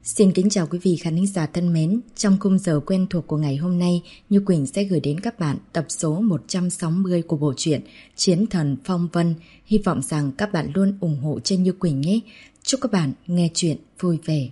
Xin kính chào quý vị khán giả thân mến. Trong khung giờ quen thuộc của ngày hôm nay, Như Quỳnh sẽ gửi đến các bạn tập số 160 của bộ truyện Chiến Thần Phong Vân. Hy vọng rằng các bạn luôn ủng hộ cho Như Quỳnh nhé. Chúc các bạn nghe chuyện vui vẻ.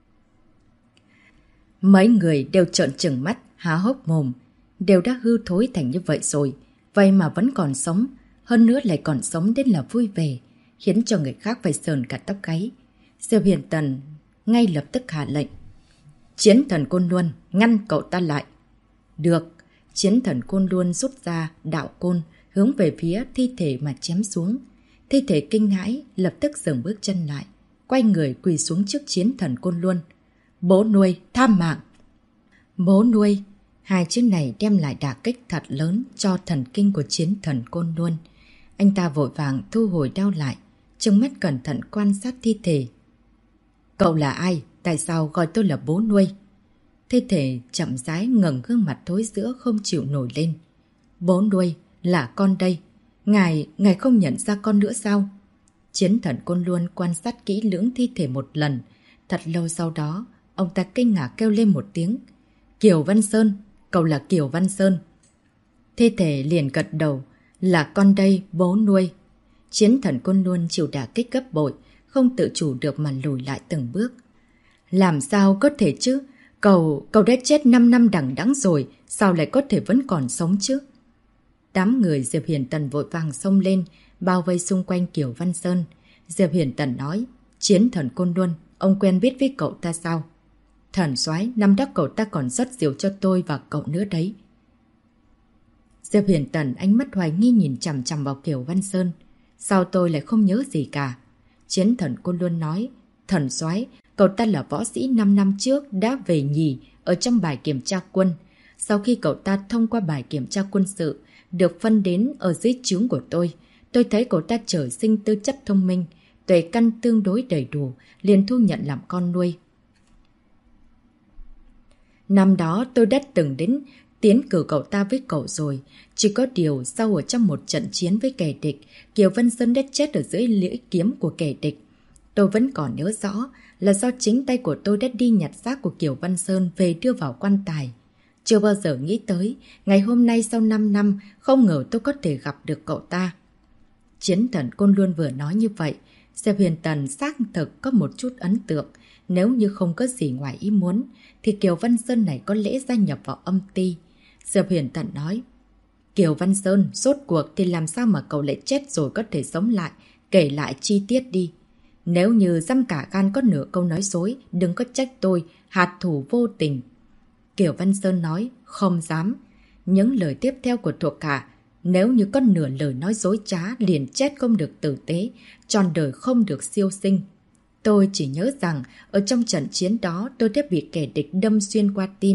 Mấy người đều trợn trừng mắt, há hốc mồm. Đều đã hư thối thành như vậy rồi, vậy mà vẫn còn sống. Hơn nữa lại còn sống đến là vui vẻ, khiến cho người khác phải sờn cả tóc gáy. Diệp Hiền Tần ngay lập tức hạ lệnh. Chiến Thần Côn Luân, ngăn cậu ta lại. Được, Chiến Thần Côn Luân rút ra đạo côn, hướng về phía thi thể mà chém xuống. Thi thể kinh hãi, lập tức dừng bước chân lại, quay người quỳ xuống trước Chiến Thần Côn Luân. Bố nuôi, tham mạng. Bố nuôi, hai chữ này đem lại đả kích thật lớn cho thần kinh của Chiến Thần Côn Luân. Anh ta vội vàng thu hồi đao lại, trừng mắt cẩn thận quan sát thi thể. Cậu là ai? Tại sao gọi tôi là bố nuôi? Thi thể chậm rãi ngẩng gương mặt thối rữa không chịu nổi lên. Bố nuôi, là con đây. Ngài không nhận ra con nữa sao? Chiến Thần Côn Luân quan sát kỹ lưỡng thi thể một lần. Thật lâu sau đó, ông ta kinh ngạc kêu lên một tiếng. Kiều Văn Sơn, cậu là Kiều Văn Sơn. Thi thể liền gật đầu. Là con đây, bố nuôi. Chiến Thần Côn Luân chịu đả kích gấp bội, không tự chủ được mà lùi lại từng bước. Làm sao có thể chứ? Cậu đã chết 5 năm đằng đẵng rồi, sao lại có thể vẫn còn sống chứ? Đám người Diệp Hiền Tần vội vàng xông lên, bao vây xung quanh Kiều Văn Sơn. Diệp Hiền Tần nói, Chiến Thần Côn Luân, ông quen biết với cậu ta sao? Thần soái, năm đó cậu ta còn rót rượu cho tôi và cậu nữa đấy. Diệp Hiền Tần ánh mắt hoài nghi nhìn chằm chằm vào Kiều Văn Sơn. Sao tôi lại không nhớ gì cả? Chiến Thần Côn Luân nói, thần soái, cậu ta là võ sĩ 5 năm trước đã về nhì ở trong bài kiểm tra quân. Sau khi cậu ta thông qua bài kiểm tra quân sự, được phân đến ở dưới trướng của tôi thấy cậu ta trời sinh tư chất thông minh, tuệ căn tương đối đầy đủ, liền thu nhận làm con nuôi. Năm đó tôi đã từng đến tiến cử cậu ta với cậu rồi. Chỉ có điều sau ở trong một trận chiến với kẻ địch, Kiều Văn Sơn đã chết ở dưới lưỡi kiếm của kẻ địch. Tôi vẫn còn nhớ rõ là do chính tay của tôi đã đi nhặt xác của Kiều Văn Sơn về đưa vào quan tài. Chưa bao giờ nghĩ tới, ngày hôm nay sau 5 năm, không ngờ tôi có thể gặp được cậu ta. Chiến Thần Côn Luân vừa nói như vậy, Diệp Hiền Tần xác thực có một chút ấn tượng. Nếu như không có gì ngoài ý muốn, thì Kiều Văn Sơn này có lẽ gia nhập vào âm ty. Diệp Hiền Tần nói, Kiều Văn Sơn, rốt cuộc thì làm sao mà cậu lại chết rồi có thể sống lại, kể lại chi tiết đi. Nếu như dăm cả gan có nửa câu nói dối, đừng có trách tôi, hạt thủ vô tình. Kiều Văn Sơn nói, không dám. Những lời tiếp theo của thuộc hạ, nếu như có nửa lời nói dối trá liền chết không được tử tế, trọn đời không được siêu sinh. Tôi chỉ nhớ rằng ở trong trận chiến đó tôi đã bị kẻ địch đâm xuyên qua tim.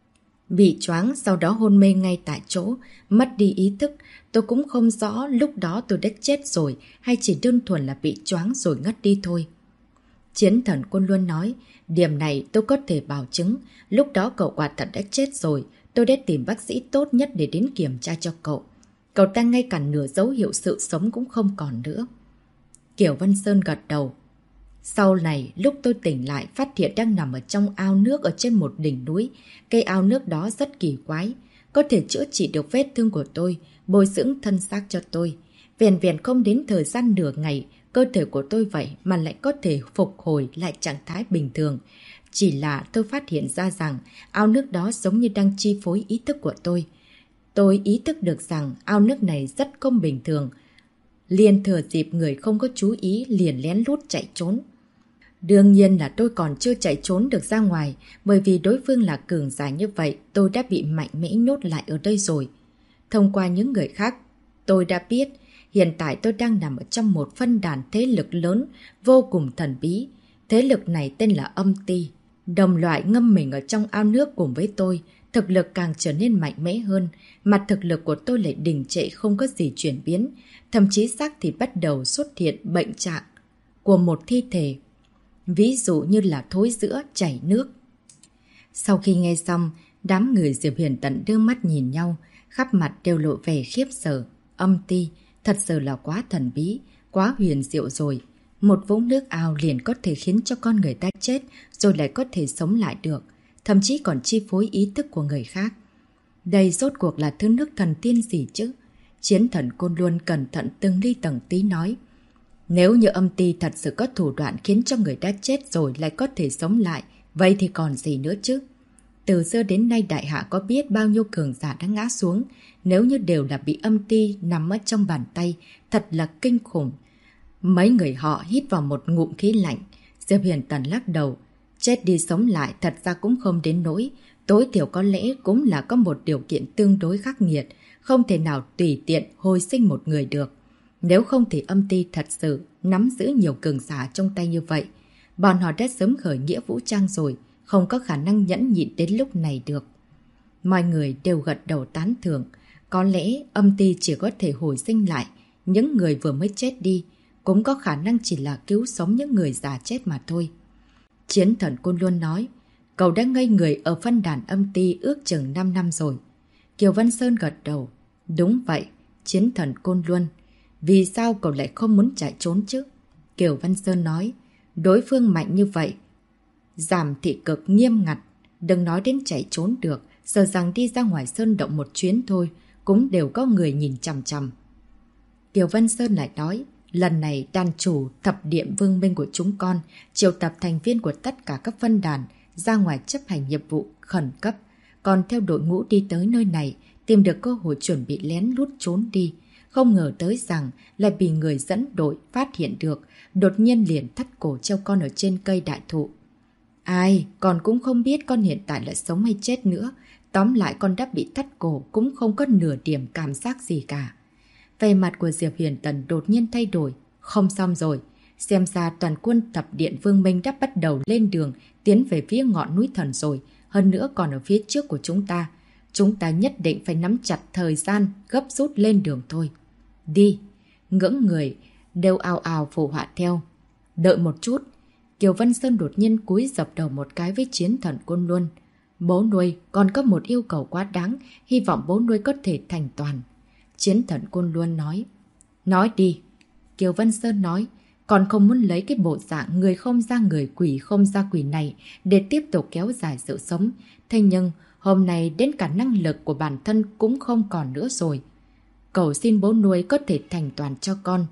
Bị choáng, sau đó hôn mê ngay tại chỗ, mất đi ý thức. Tôi cũng không rõ lúc đó tôi đã chết rồi hay chỉ đơn thuần là bị choáng rồi ngất đi thôi. Chiến Thần Côn Luân nói, điểm này tôi có thể bảo chứng. Lúc đó cậu quả thật đã chết rồi. Tôi đã tìm bác sĩ tốt nhất để đến kiểm tra cho cậu. Cậu ta ngay cả nửa dấu hiệu sự sống cũng không còn nữa. Kiều Văn Sơn gật đầu. Sau này, lúc tôi tỉnh lại, phát hiện đang nằm ở trong ao nước ở trên một đỉnh núi. Cây ao nước đó rất kỳ quái, có thể chữa trị được vết thương của tôi, bồi dưỡng thân xác cho tôi. Vẹn vẹn không đến thời gian nửa ngày, cơ thể của tôi vậy mà lại có thể phục hồi lại trạng thái bình thường. Chỉ là tôi phát hiện ra rằng ao nước đó giống như đang chi phối ý thức của tôi. Tôi ý thức được rằng ao nước này rất không bình thường. Liền thừa dịp người không có chú ý liền lén lút chạy trốn. Đương nhiên là tôi còn chưa chạy trốn được ra ngoài, bởi vì đối phương là cường giả như vậy, tôi đã bị mạnh mẽ nhốt lại ở đây rồi. Thông qua những người khác, tôi đã biết hiện tại tôi đang nằm ở trong một phân đàn thế lực lớn, vô cùng thần bí. Thế lực này tên là Âm Ty. Đồng loại ngâm mình ở trong ao nước cùng với tôi, thực lực càng trở nên mạnh mẽ hơn, mặt thực lực của tôi lại đình trệ không có gì chuyển biến, thậm chí xác thì bắt đầu xuất hiện bệnh trạng của một thi thể. Ví dụ như là thối rữa, chảy nước. Sau khi nghe xong, đám người Diệp Hiền Tần đưa mắt nhìn nhau, khắp mặt đều lộ vẻ khiếp sợ. Âm Ty thật sự là quá thần bí, quá huyền diệu rồi. Một vũng nước ao liền có thể khiến cho con người ta chết rồi lại có thể sống lại được, thậm chí còn chi phối ý thức của người khác. Đây rốt cuộc là thứ nước thần tiên gì chứ? Chiến thần Côn Luân cẩn thận từng ly từng tí nói. Nếu như âm ti thật sự có thủ đoạn khiến cho người ta chết rồi lại có thể sống lại, vậy thì còn gì nữa chứ? Từ xưa đến nay đại hạ có biết bao nhiêu cường giả đã ngã xuống, nếu như đều là bị âm ti nằm ở trong bàn tay, thật là kinh khủng. Mấy người họ hít vào một ngụm khí lạnh. Diệp Huyền Tần lắc đầu. Chết đi sống lại thật ra cũng không đến nỗi. Tối thiểu có lẽ cũng là có một điều kiện tương đối khắc nghiệt, không thể nào tùy tiện hồi sinh một người được. Nếu không thì âm ti thật sự nắm giữ nhiều cường giả trong tay như vậy. Bọn họ đã sớm khởi nghĩa vũ trang rồi, không có khả năng nhẫn nhịn đến lúc này được. Mọi người đều gật đầu tán thưởng. Có lẽ âm ti chỉ có thể hồi sinh lại những người vừa mới chết đi, cũng có khả năng chỉ là cứu sống những người già chết mà thôi. Chiến thần Côn Luân nói, cậu đã ngây người ở phân đàn âm ti ước chừng 5 năm rồi. Kiều Văn Sơn gật đầu. Đúng vậy, chiến thần Côn Luân. Vì sao cậu lại không muốn chạy trốn chứ? Kiều Văn Sơn nói, đối phương mạnh như vậy. Giảm thị cực nghiêm ngặt, đừng nói đến chạy trốn được, sợ rằng đi ra ngoài sơn động một chuyến thôi, cũng đều có người nhìn chằm chằm. Kiều Văn Sơn lại nói, lần này đàn chủ thập điện vương minh của chúng con triệu tập thành viên của tất cả các phân đàn ra ngoài chấp hành nhiệm vụ khẩn cấp, còn theo đội ngũ đi tới nơi này tìm được cơ hội chuẩn bị lén lút trốn đi. Không ngờ tới rằng lại bị người dẫn đội phát hiện được, đột nhiên liền thắt cổ treo con ở trên cây đại thụ. Ai, con cũng không biết con hiện tại là sống hay chết nữa. Tóm lại con đã bị thắt cổ cũng không có nửa điểm cảm giác gì cả. Vẻ mặt của Diệp Huyền Tần đột nhiên thay đổi. Không xong rồi. Xem ra toàn quân thập điện Vương Minh đã bắt đầu lên đường tiến về phía ngọn núi thần rồi. Hơn nữa còn ở phía trước của chúng ta. Chúng ta nhất định phải nắm chặt thời gian gấp rút lên đường thôi. Đi. Ngưỡng người đều ào ào phù họa theo. Đợi một chút. Kiều Văn Sơn đột nhiên cúi dập đầu một cái với chiến thần Côn Luân. Bố nuôi, còn có một yêu cầu quá đáng, hy vọng bố nuôi có thể thành toàn. Chiến thần Côn Luân nói. Nói đi. Kiều Văn Sơn nói, còn không muốn lấy cái bộ dạng người không ra người quỷ không ra quỷ này để tiếp tục kéo dài sự sống. Thế nhưng, hôm nay đến cả năng lực của bản thân cũng không còn nữa rồi. Cầu xin bố nuôi có thể thành toàn cho con.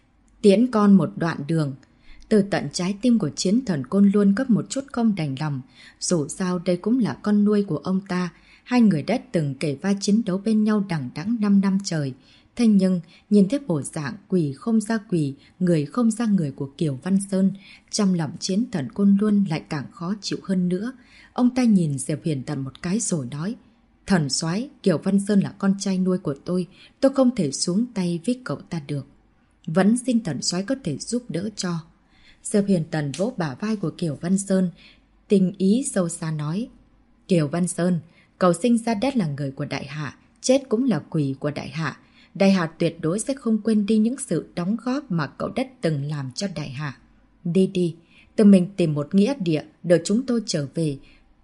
Tiễn con một đoạn đường. Từ tận trái tim của chiến thần Côn Luân có một chút không đành lòng. Dù sao đây cũng là con nuôi của ông ta. Hai người đã từng kể vai chiến đấu bên nhau đằng đẵng 5 năm trời. Thế nhưng, nhìn thấy bộ dạng quỷ không ra quỷ, người không ra người của Kiều Văn Sơn, trong lòng chiến thần Côn Luân lại càng khó chịu hơn nữa. Ông ta nhìn Diệp Huyền Tần một cái rồi nói, thần soái, Kiều Văn Sơn là con trai nuôi của tôi không thể xuống tay với cậu ta được. Vẫn xin thần soái có thể giúp đỡ cho. Diệp Huyền Tần vỗ bả vai của Kiều Văn Sơn, tình ý sâu xa nói, Kiều Văn Sơn, cậu sinh ra đất là người của đại hạ, chết cũng là quỷ của đại hạ. Đại hạ tuyệt đối sẽ không quên đi những sự đóng góp mà cậu đã từng làm cho đại hạ. Đi đi, tự mình tìm một nghĩa địa, đợi chúng tôi trở về,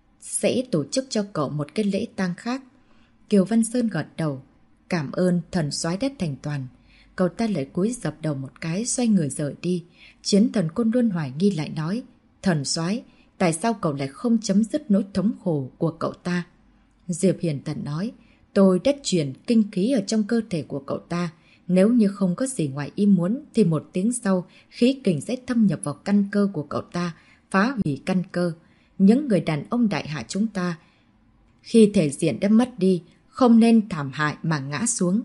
sẽ tổ chức cho cậu một cái lễ tang khác. Kiều Văn Sơn gật đầu, cảm ơn thần soái đã thành toàn. Cậu ta lại cúi dập đầu một cái, xoay người rời đi. Chiến thần Côn Luân hoài nghi lại nói, thần soái, tại sao cậu lại không chấm dứt nỗi thống khổ của cậu ta? Diệp Hiền Tần nói, tôi đã truyền kinh khí ở trong cơ thể của cậu ta. Nếu như không có gì ngoài ý muốn thì một tiếng sau, khí kình sẽ thâm nhập vào căn cơ của cậu ta, phá hủy căn cơ. Những người đàn ông đại hạ chúng ta, khi thể diện đã mất đi, không nên thảm hại mà ngã xuống.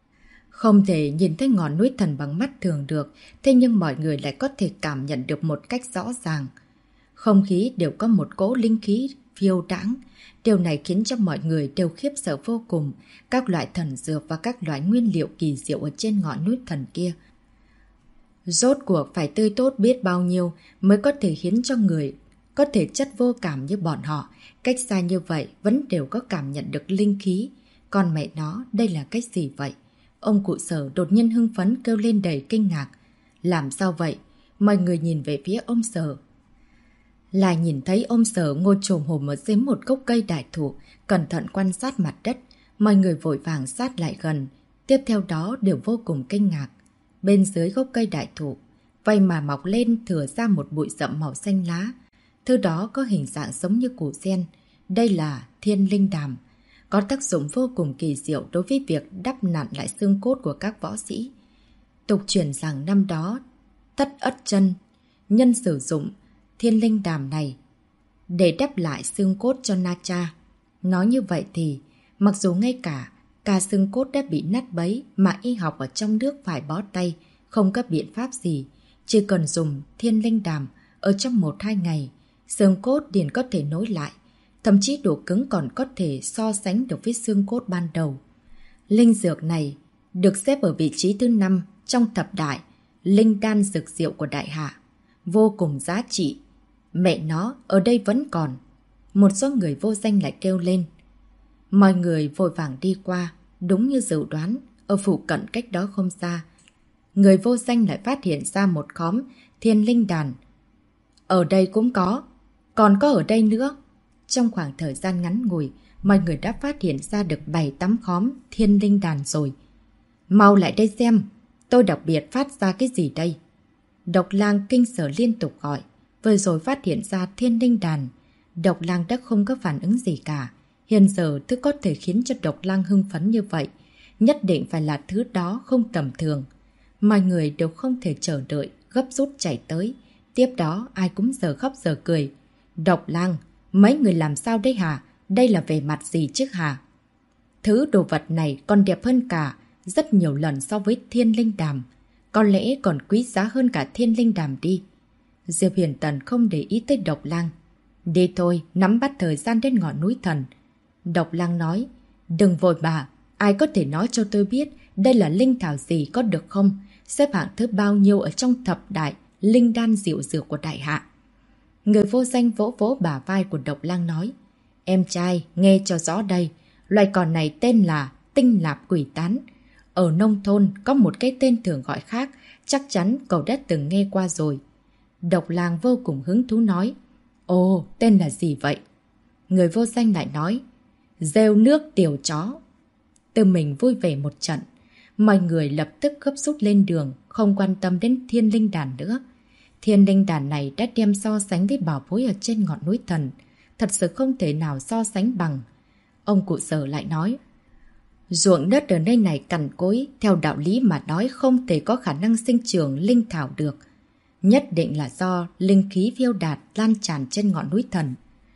Không thể nhìn thấy ngọn núi thần bằng mắt thường được, thế nhưng mọi người lại có thể cảm nhận được một cách rõ ràng. Không khí đều có một cỗ linh khí phiêu đãng. Điều này khiến cho mọi người đều khiếp sợ vô cùng. Các loại thần dược và các loại nguyên liệu kỳ diệu ở trên ngọn núi thần kia, rốt cuộc phải tươi tốt biết bao nhiêu mới có thể khiến cho người có thể chất vô cảm như bọn họ, cách xa như vậy vẫn đều có cảm nhận được linh khí. Còn mẹ nó, đây là cách gì vậy? Ông cụ Sở đột nhiên hưng phấn kêu lên đầy kinh ngạc. Làm sao vậy? Mọi người nhìn về phía ông Sở. Lại nhìn thấy ông Sở ngồi chồm hổm ở dưới một gốc cây đại thụ, cẩn thận quan sát mặt đất. Mọi người vội vàng sát lại gần, tiếp theo đó đều vô cùng kinh ngạc. Bên dưới gốc cây đại thụ, vậy mà mọc lên thừa ra một bụi rậm màu xanh lá. Thứ đó có hình dạng giống như củ sen. Đây là thiên linh đàm, có tác dụng vô cùng kỳ diệu đối với việc đắp nặn lại xương cốt của các võ sĩ. Tục truyền rằng năm đó, Thất Ất Chân nhân sử dụng thiên linh đàm này để đắp lại xương cốt cho Na Cha. Nói như vậy thì, mặc dù ngay cả xương cốt đã bị nát bấy mà y học ở trong nước phải bó tay, không có biện pháp gì, chỉ cần dùng thiên linh đàm ở trong 1-2 ngày, xương cốt liền có thể nối lại, thậm chí độ cứng còn có thể so sánh được với xương cốt ban đầu. Linh dược này được xếp ở vị trí thứ 5 trong thập đại linh đan dược diệu của Đại Hạ, vô cùng giá trị. Mẹ nó, ở đây vẫn còn. Một số người vô danh lại kêu lên. Mọi người vội vàng đi qua, đúng như dự đoán, ở phụ cận cách đó không xa. Người vô danh lại phát hiện ra một khóm thiên linh đàn. Ở đây cũng có, còn có ở đây nữa. Trong khoảng thời gian ngắn ngủi, mọi người đã phát hiện ra được 7-8 khóm thiên linh đàn rồi. Mau lại đây xem, tôi đặc biệt phát ra cái gì đây? Độc Lang kinh sở liên tục gọi, vừa rồi phát hiện ra thiên linh đàn. Độc Lang đã không có phản ứng gì cả. Hiện giờ thứ có thể khiến cho Độc Lang hưng phấn như vậy, nhất định phải là thứ đó không tầm thường. Mọi người đều không thể chờ đợi, gấp rút chạy tới. Tiếp đó ai cũng giờ khóc giờ cười. Độc Lang, mấy người làm sao đây hả? Đây là về mặt gì chứ hả? Thứ đồ vật này còn đẹp hơn cả rất nhiều lần so với thiên linh đàm. Có lẽ còn quý giá hơn cả thiên linh đàm đi. Diệp Huyền Tần không để ý tới Độc Lang. Đi thôi, nắm bắt thời gian đến ngọn núi thần. Độc Lang nói, đừng vội bà, ai có thể nói cho tôi biết đây là linh thảo gì có được không? Xếp hạng thứ bao nhiêu ở trong thập đại linh đan diệu dược của Đại Hạ? Người vô danh vỗ vỗ bả vai của Độc Lang nói, em trai, nghe cho rõ đây, loài cỏ này tên là tinh lạp quỷ tán. Ở nông thôn có một cái tên thường gọi khác, chắc chắn cậu đã từng nghe qua rồi. Độc Lang vô cùng hứng thú nói, ồ, tên là gì vậy? Người vô danh lại nói, rêu nước tiểu chó. Tư mình vui vẻ một trận. Mọi người lập tức gấp rút lên đường, không quan tâm đến thiên linh đàn nữa. Thiên linh đàn này đã đem so sánh với bảo bối ở trên ngọn núi thần. Thật sự không thể nào so sánh bằng. Ông cụ Sở lại nói, ruộng đất ở nơi này cằn cỗi, theo đạo lý mà nói không thể có khả năng sinh trưởng linh thảo được. Nhất định là do linh khí phiêu đạt lan tràn trên ngọn núi thần,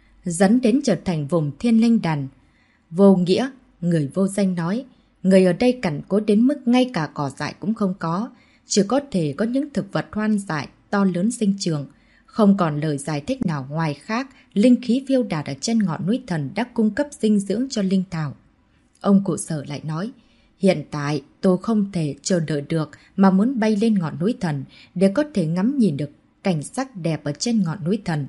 dẫn đến trở thành vùng thiên linh đàn. Vô nghĩa, người vô danh nói, người ở đây cằn cỗi đến mức ngay cả cỏ dại cũng không có, chỉ có thể có những thực vật hoang dại to lớn sinh trưởng. Không còn lời giải thích nào ngoài khác, linh khí phiêu đạt ở trên ngọn núi thần đã cung cấp dinh dưỡng cho linh thảo. Ông cụ Sở lại nói, hiện tại tôi không thể chờ đợi được mà muốn bay lên ngọn núi thần để có thể ngắm nhìn được cảnh sắc đẹp ở trên ngọn núi thần.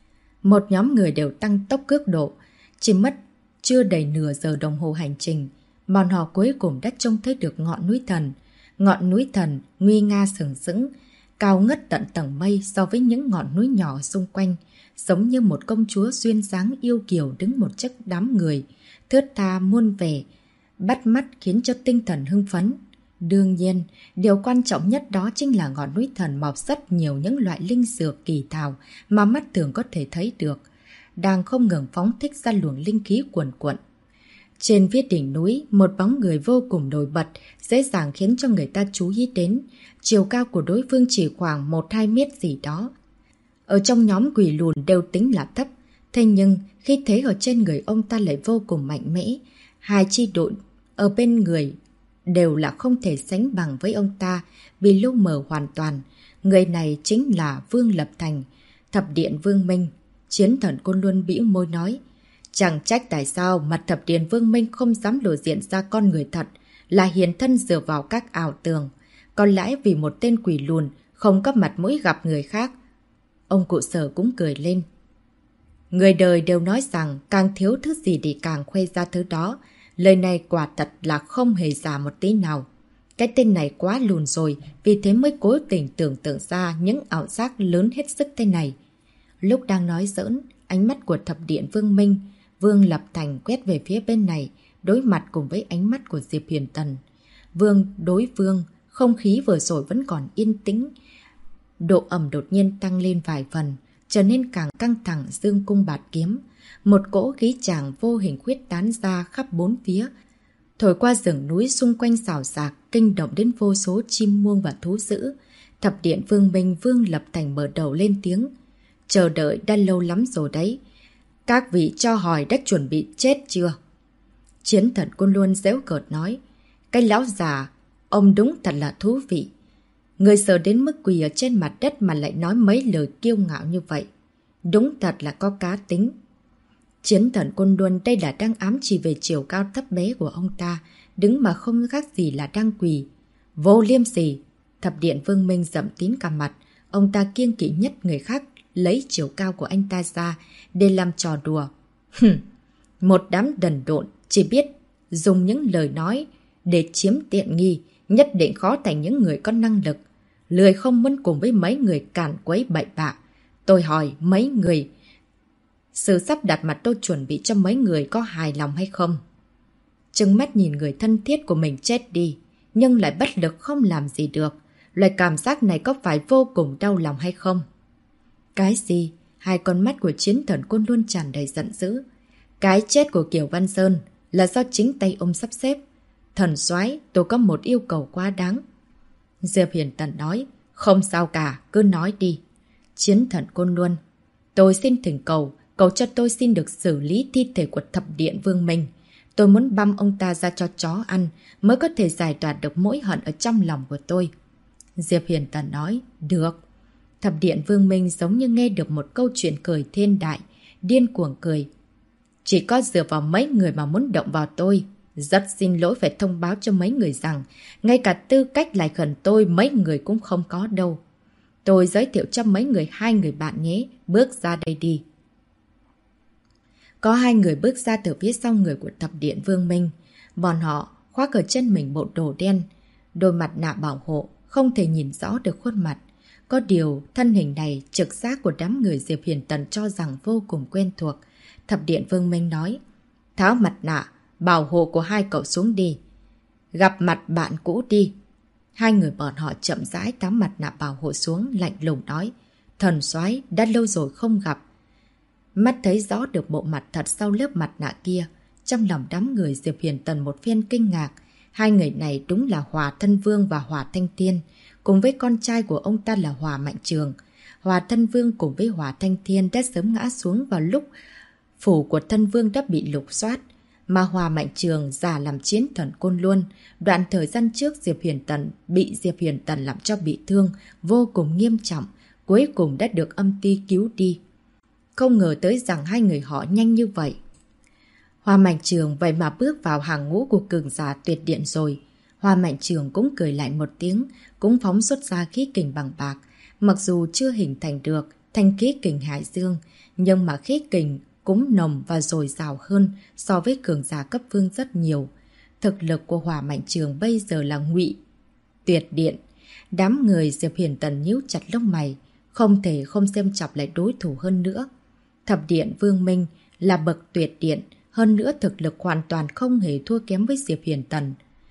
Một nhóm người đều tăng tốc cước độ, chỉ mất chưa đầy nửa giờ đồng hồ hành trình, bọn họ cuối cùng đã trông thấy được ngọn núi thần. Ngọn núi thần nguy nga sừng sững, cao ngất tận tầng mây so với những ngọn núi nhỏ xung quanh, giống như một công chúa duyên dáng yêu kiều đứng một chất đám người, thướt tha muôn vẻ, bắt mắt khiến cho tinh thần hưng phấn. Đương nhiên, điều quan trọng nhất đó chính là ngọn núi thần mọc rất nhiều những loại linh dược kỳ thảo mà mắt thường có thể thấy được, đang không ngừng phóng thích ra luồng linh khí cuồn cuộn. Trên phía đỉnh núi, một bóng người vô cùng nổi bật, dễ dàng khiến cho người ta chú ý đến. Chiều cao của đối phương chỉ khoảng 1-2 mét gì đó. Ở trong nhóm quỷ lùn đều tính là thấp, thế nhưng khi thế ở trên người ông ta lại vô cùng mạnh mẽ. Hai chi đội ở bên người đều là không thể sánh bằng với ông ta, bị lu mờ hoàn toàn. Người này chính là Vương Lập Thành, Thập Điện Vương Minh. Chiến Thần Côn Luân bĩu môi nói, chẳng trách tại sao mặt Thập Điện Vương Minh không dám lộ diện ra con người thật, là hiền thân dựa vào các ảo tưởng. Còn lẽ vì một tên quỷ lùn không có mặt mũi gặp người khác. Ông cụ Sở cũng cười lên. Người đời đều nói rằng càng thiếu thứ gì thì càng khoe ra thứ đó. Lời này quả thật là không hề giả một tí nào. Cái tên này quá lùn rồi, vì thế mới cố tình tưởng tượng ra những ảo giác lớn hết sức thế này. Lúc đang nói giỡn, ánh mắt của Thập Điện Vương Minh, Vương Lập Thành quét về phía bên này, đối mặt cùng với ánh mắt của Diệp Huyền Tần. Vương đối vương, không khí vừa rồi vẫn còn yên tĩnh. Độ ẩm đột nhiên tăng lên vài phần, trở nên càng căng thẳng dương cung bạt kiếm. Một cỗ khí tràng vô hình khuyết tán ra khắp bốn phía, thổi qua rừng núi xung quanh xào xạc, kinh động đến vô số chim muông và thú dữ. Thập điện Vương Minh Vương Lập Thành mở đầu lên tiếng. Chờ đợi đã lâu lắm rồi đấy. Các vị cho hỏi đã chuẩn bị chết chưa? Chiến Thần Côn Luân giễu cợt nói. Cái lão già, ông đúng thật là thú vị. Người sợ đến mức quỳ ở trên mặt đất mà lại nói mấy lời kiêu ngạo như vậy. Đúng thật là có cá tính. Chiến Thần Côn Luân đây là đang ám chỉ về chiều cao thấp bé của ông ta, đứng mà không khác gì là đang quỳ. Vô liêm sỉ! Thập điện Vương Minh giậm tín cả mặt, ông ta kiêng kỵ nhất người khác lấy chiều cao của anh ta ra để làm trò đùa. Một đám đần độn chỉ biết dùng những lời nói để chiếm tiện nghi, nhất định khó thành những người có năng lực. Lười không muốn cùng với mấy người càn quấy bậy bạ. Tôi hỏi mấy người, sự sắp đặt mặt tôi chuẩn bị cho mấy người có hài lòng hay không? Trừng mắt nhìn người thân thiết của mình chết đi, nhưng lại bất lực không làm gì được. Loại cảm giác này có phải vô cùng đau lòng hay không? Cái gì? Hai con mắt của Chiến Thần Côn luôn tràn đầy giận dữ. Cái chết của Kiều Văn Sơn là do chính tay ông sắp xếp. Thần soái, tôi có một yêu cầu quá đáng. Diệp Hiền Tần nói, không sao cả, cứ nói đi. Chiến Thần Côn Luân, tôi xin thỉnh cầu cho tôi xin được xử lý thi thể của thập điện Vương Minh. Tôi muốn băm ông ta ra cho chó ăn mới có thể giải tỏa được mối hận ở trong lòng của tôi. Diệp Hiền Tần nói, được. Thập điện Vương Minh giống như nghe được một câu chuyện cười thiên đại, điên cuồng cười. Chỉ có dựa vào mấy người mà muốn động vào tôi. Rất xin lỗi phải thông báo cho mấy người rằng, ngay cả tư cách lại gần tôi mấy người cũng không có đâu. Tôi giới thiệu cho mấy người hai người bạn nhé, bước ra đây đi. Có hai người bước ra từ phía sau người của thập điện Vương Minh. Bọn họ khoác ở chân mình bộ đồ đen, đôi mặt nạ bảo hộ, không thể nhìn rõ được khuôn mặt. Có điều, thân hình này trực giác của đám người Diệp Hiền Tần cho rằng vô cùng quen thuộc. Thập điện Vương Minh nói, tháo mặt nạ, bảo hộ của hai cậu xuống đi. Gặp mặt bạn cũ đi. Hai người bọn họ chậm rãi tháo mặt nạ bảo hộ xuống, lạnh lùng nói, thần soái đã lâu rồi không gặp. Mắt thấy rõ được bộ mặt thật sau lớp mặt nạ kia. Trong lòng đám người Diệp Hiền Tần một phen kinh ngạc. Hai người này đúng là Hòa Thân Vương và Hòa Thanh Thiên, cùng với con trai của ông ta là Hòa Mạnh Trường. Hòa Thân Vương cùng với Hòa Thanh Thiên đã sớm ngã xuống vào lúc phủ của Thân Vương đã bị lục soát, mà Hòa Mạnh Trường giả làm Chiến Thần Côn Luân. Đoạn thời gian trước Diệp Hiền Tần bị Diệp Hiền Tần làm cho bị thương vô cùng nghiêm trọng, cuối cùng đã được âm ty cứu đi. Không ngờ tới rằng hai người họ nhanh như vậy. Hòa Mạnh Trường vậy mà bước vào hàng ngũ của cường giả tuyệt điện rồi. Hòa Mạnh Trường cũng cười lạnh một tiếng, cũng phóng xuất ra khí kình bằng bạc. Mặc dù chưa hình thành được thành khí kình hải dương, nhưng mà khí kình cũng nồng và dồi dào hơn so với cường giả cấp vương rất nhiều. Thực lực của Hòa Mạnh Trường bây giờ là ngụy tuyệt điện. Đám người Diệp Hiền Tần nhíu chặt lông mày, không thể không xem chọc lại đối thủ hơn nữa. Thập điện Vương Minh là bậc tuyệt điện, hơn nữa thực lực hoàn toàn không hề thua kém với Diệp Hiền Tần.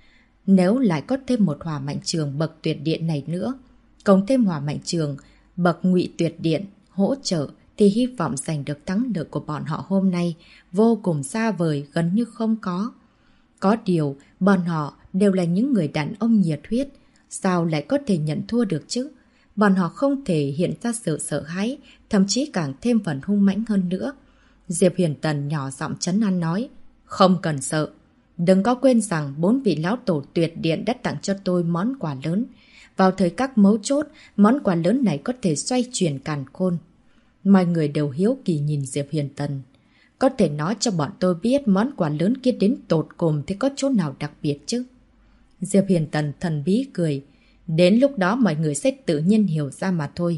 Nếu lại có thêm một Hòa Mạnh Trường bậc tuyệt điện này nữa, cộng thêm Hòa Mạnh Trường bậc ngụy tuyệt điện hỗ trợ, thì hy vọng giành được thắng lợi của bọn họ hôm nay vô cùng xa vời, gần như không có. Có điều, bọn họ đều là những người đàn ông nhiệt huyết, sao lại có thể nhận thua được chứ? Bọn họ không thể hiện ra sự sợ hãi, thậm chí càng thêm phần hung mãnh hơn nữa. Diệp Hiền Tần nhỏ giọng trấn an nói, không cần sợ. Đừng có quên rằng 4 vị lão tổ tuyệt điện đã tặng cho tôi món quà lớn. Vào thời các mấu chốt, món quà lớn này có thể xoay chuyển càn khôn. Mọi người đều hiếu kỳ nhìn Diệp Hiền Tần. Có thể nói cho bọn tôi biết món quà lớn kia đến tột cùng thì có chỗ nào đặc biệt chứ? Diệp Hiền Tần thần bí cười. Đến lúc đó mọi người sẽ tự nhiên hiểu ra mà thôi.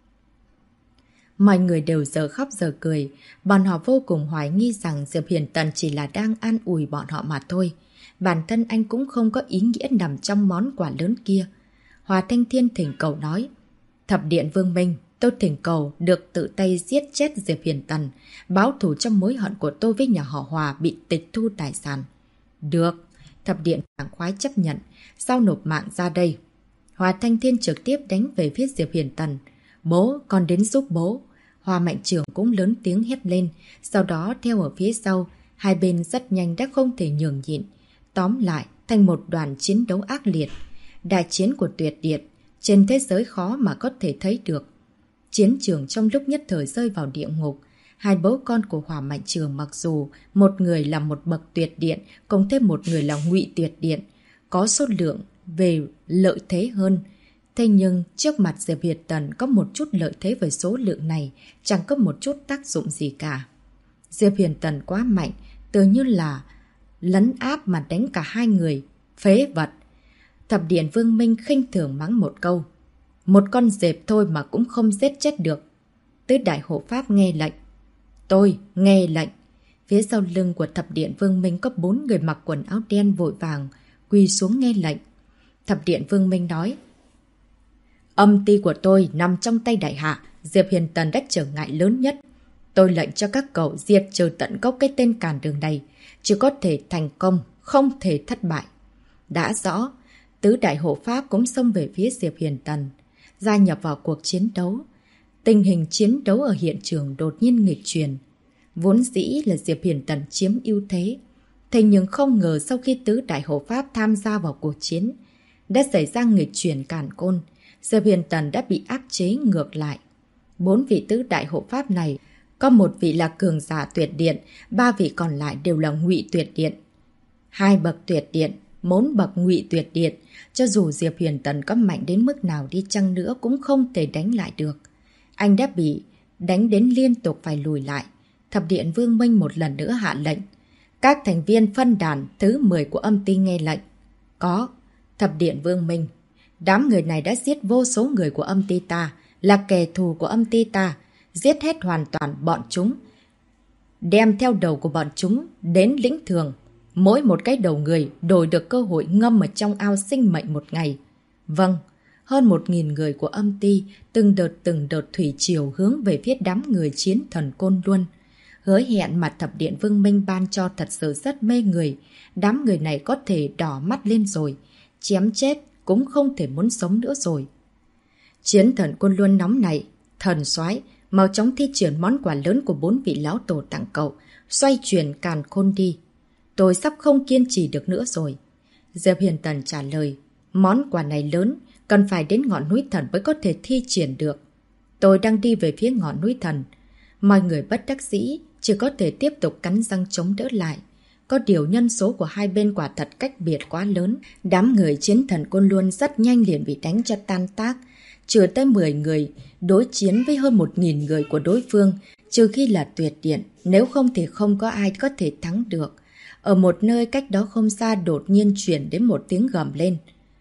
Mọi người đều giờ khóc giờ cười. Bọn họ vô cùng hoài nghi rằng Diệp Hiền Tần chỉ là đang an ủi bọn họ mà thôi. Bản thân anh cũng không có ý nghĩa nằm trong món quà lớn kia. Hòa Thanh Thiên thỉnh cầu nói, thập điện Vương Minh, tôi thỉnh cầu được tự tay giết chết Diệp Hiền Tần, báo thù cho mối hận của tôi với nhà họ Hòa bị tịch thu tài sản. Được, thập điện sảng khoái chấp nhận, sao nộp mạng ra đây? Hòa Thanh Thiên trực tiếp đánh về phía Diệp Huyền Tần. Bố, con đến giúp bố. Hòa Mạnh Trường cũng lớn tiếng hét lên, sau đó theo ở phía sau, hai bên rất nhanh đã không thể nhường nhịn. Tóm lại, thành một đoàn chiến đấu ác liệt. Đại chiến của tuyệt điện, trên thế giới khó mà có thể thấy được. Chiến trường trong lúc nhất thời rơi vào địa ngục. Hai bố con của Hòa Mạnh Trường mặc dù một người là một bậc tuyệt điện, cộng thêm một người là ngụy tuyệt điện, có số lượng về lợi thế hơn. Thế nhưng trước mặt Diệp Huyền Tần có một chút lợi thế về số lượng này, chẳng có một chút tác dụng gì cả. Diệp Huyền Tần quá mạnh, tự như là lấn áp mà đánh cả hai người, phế vật. Thập Điện Vương Minh khinh thường mắng một câu. Một con dẹp thôi mà cũng không giết chết được. Tứ đại hộ pháp nghe lệnh. Tôi nghe lệnh. Phía sau lưng của Thập Điện Vương Minh có 4 người mặc quần áo đen vội vàng, quỳ xuống nghe lệnh. Thập Điện Vương Minh nói. Âm ti của tôi nằm trong tay đại hạ, Diệp Huyền Tần đã trở ngại lớn nhất. Tôi lệnh cho các cậu diệt trừ tận gốc cái tên càn đường này, chỉ có thể thành công, không thể thất bại. Đã rõ, tứ đại hộ pháp cũng xông về phía Diệp Huyền Tần, gia nhập vào cuộc chiến đấu. Tình hình chiến đấu ở hiện trường đột nhiên nghịch chuyển. Vốn dĩ là Diệp Huyền Tần chiếm ưu thế. Thế nhưng không ngờ sau khi tứ đại hộ pháp tham gia vào cuộc chiến, đã xảy ra nghịch chuyển càn khôn. Diệp Huyền Tần đã bị áp chế ngược lại. 4 vị tứ đại hộ pháp này, có một vị là cường giả tuyệt điện, 3 vị còn lại đều là ngụy tuyệt điện. 2 bậc tuyệt điện, 4 bậc ngụy tuyệt điện, cho dù Diệp Huyền Tần có mạnh đến mức nào đi chăng nữa cũng không thể đánh lại được. Anh đã bị đánh đến liên tục phải lùi lại. Thập Điện Vương Minh một lần nữa hạ lệnh. Các thành viên phân đàn thứ 10 của âm ti nghe lệnh. Có. Thập Điện Vương Minh. Đám người này đã giết vô số người của âm ti ta, là kẻ thù của âm ti ta, giết hết hoàn toàn bọn chúng. Đem theo đầu của bọn chúng đến lĩnh thường. Mỗi một cái đầu người đổi được cơ hội ngâm ở trong ao sinh mệnh một ngày. Vâng, hơn 1.000 người của âm ti từng đợt thủy triều hướng về phía đám người chiến thần Côn Luân. Hứa hẹn mà Thập Điện Vương Minh ban cho thật sự rất mê người. Đám người này có thể đỏ mắt lên rồi. Chém chết cũng không thể muốn sống nữa rồi. Chiến thần Côn Luân nóng này. Thần soái mau chóng thi triển món quà lớn của 4 vị lão tổ tặng cậu. Xoay chuyển càn khôn đi. Tôi sắp không kiên trì được nữa rồi. Diệp Huyền Tần trả lời. Món quà này lớn, cần phải đến ngọn núi thần mới có thể thi triển được. Tôi đang đi về phía ngọn núi thần. Mọi người bất đắc dĩ, chỉ có thể tiếp tục cắn răng chống đỡ lại. Có điều nhân số của hai bên quả thật cách biệt quá lớn. Đám người chiến thần Côn Luân rất nhanh liền bị đánh cho tan tác. Trừ tới 10 người, đối chiến với hơn 1.000 người của đối phương. Trừ khi là tuyệt điện, nếu không thì không có ai có thể thắng được. Ở một nơi cách đó không xa đột nhiên chuyển đến một tiếng gầm lên.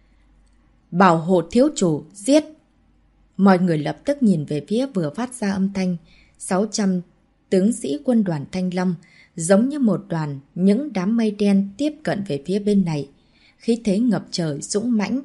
Bảo hộ thiếu chủ, giết! Mọi người lập tức nhìn về phía vừa phát ra âm thanh. 600 tướng sĩ quân đoàn Thanh Long, giống như một đoàn những đám mây đen tiếp cận về phía bên này. Khí thế ngập trời dũng mãnh.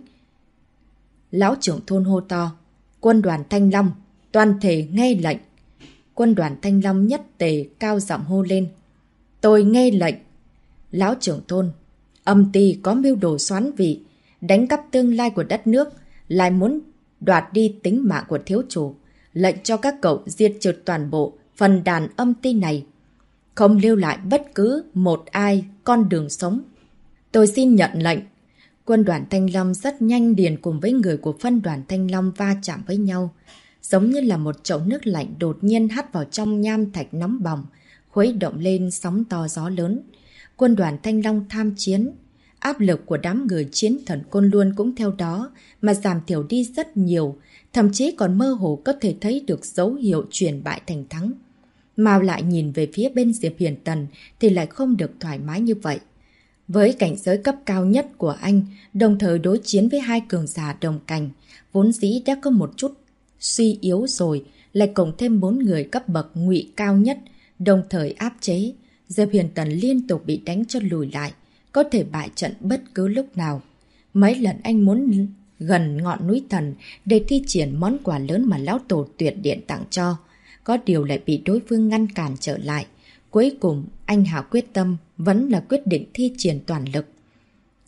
Lão trưởng thôn hô to. Quân đoàn Thanh Long, toàn thể nghe lệnh. Quân đoàn Thanh Long nhất tề cao giọng hô lên. Tôi nghe lệnh. Lão trưởng thôn, âm ti có mưu đồ xoán vị, đánh cắp tương lai của đất nước, lại muốn đoạt đi tính mạng của thiếu chủ. Lệnh cho các cậu diệt trừ toàn bộ phần đàn âm ti này, không lưu lại bất cứ một ai con đường sống. Tôi xin nhận lệnh. Quân đoàn Thanh Long rất nhanh liền cùng với người của phân đoàn Thanh Long va chạm với nhau. Giống như là một chậu nước lạnh đột nhiên hắt vào trong nham thạch nóng bỏng, khuấy động lên sóng to gió lớn. Quân đoàn Thanh Long tham chiến. Áp lực của đám người chiến thần Côn Luân cũng theo đó mà giảm thiểu đi rất nhiều, thậm chí còn mơ hồ có thể thấy được dấu hiệu chuyển bại thành thắng. Mà lại nhìn về phía bên Diệp Huyền Tần thì lại không được thoải mái như vậy. Với cảnh giới cấp cao nhất của anh, đồng thời đối chiến với hai cường giả đồng cảnh, vốn dĩ đã có một chút suy yếu rồi, lại cộng thêm 4 người cấp bậc ngụy cao nhất, đồng thời áp chế. Diệp Huyền Tần liên tục bị đánh cho lùi lại, có thể bại trận bất cứ lúc nào. Mấy lần anh muốn gần ngọn núi thần để thi triển món quà lớn mà lão tổ tuyệt điện tặng cho, có điều lại bị đối phương ngăn cản trở lại. Cuối cùng, anh hạ quyết tâm vẫn là quyết định thi triển toàn lực.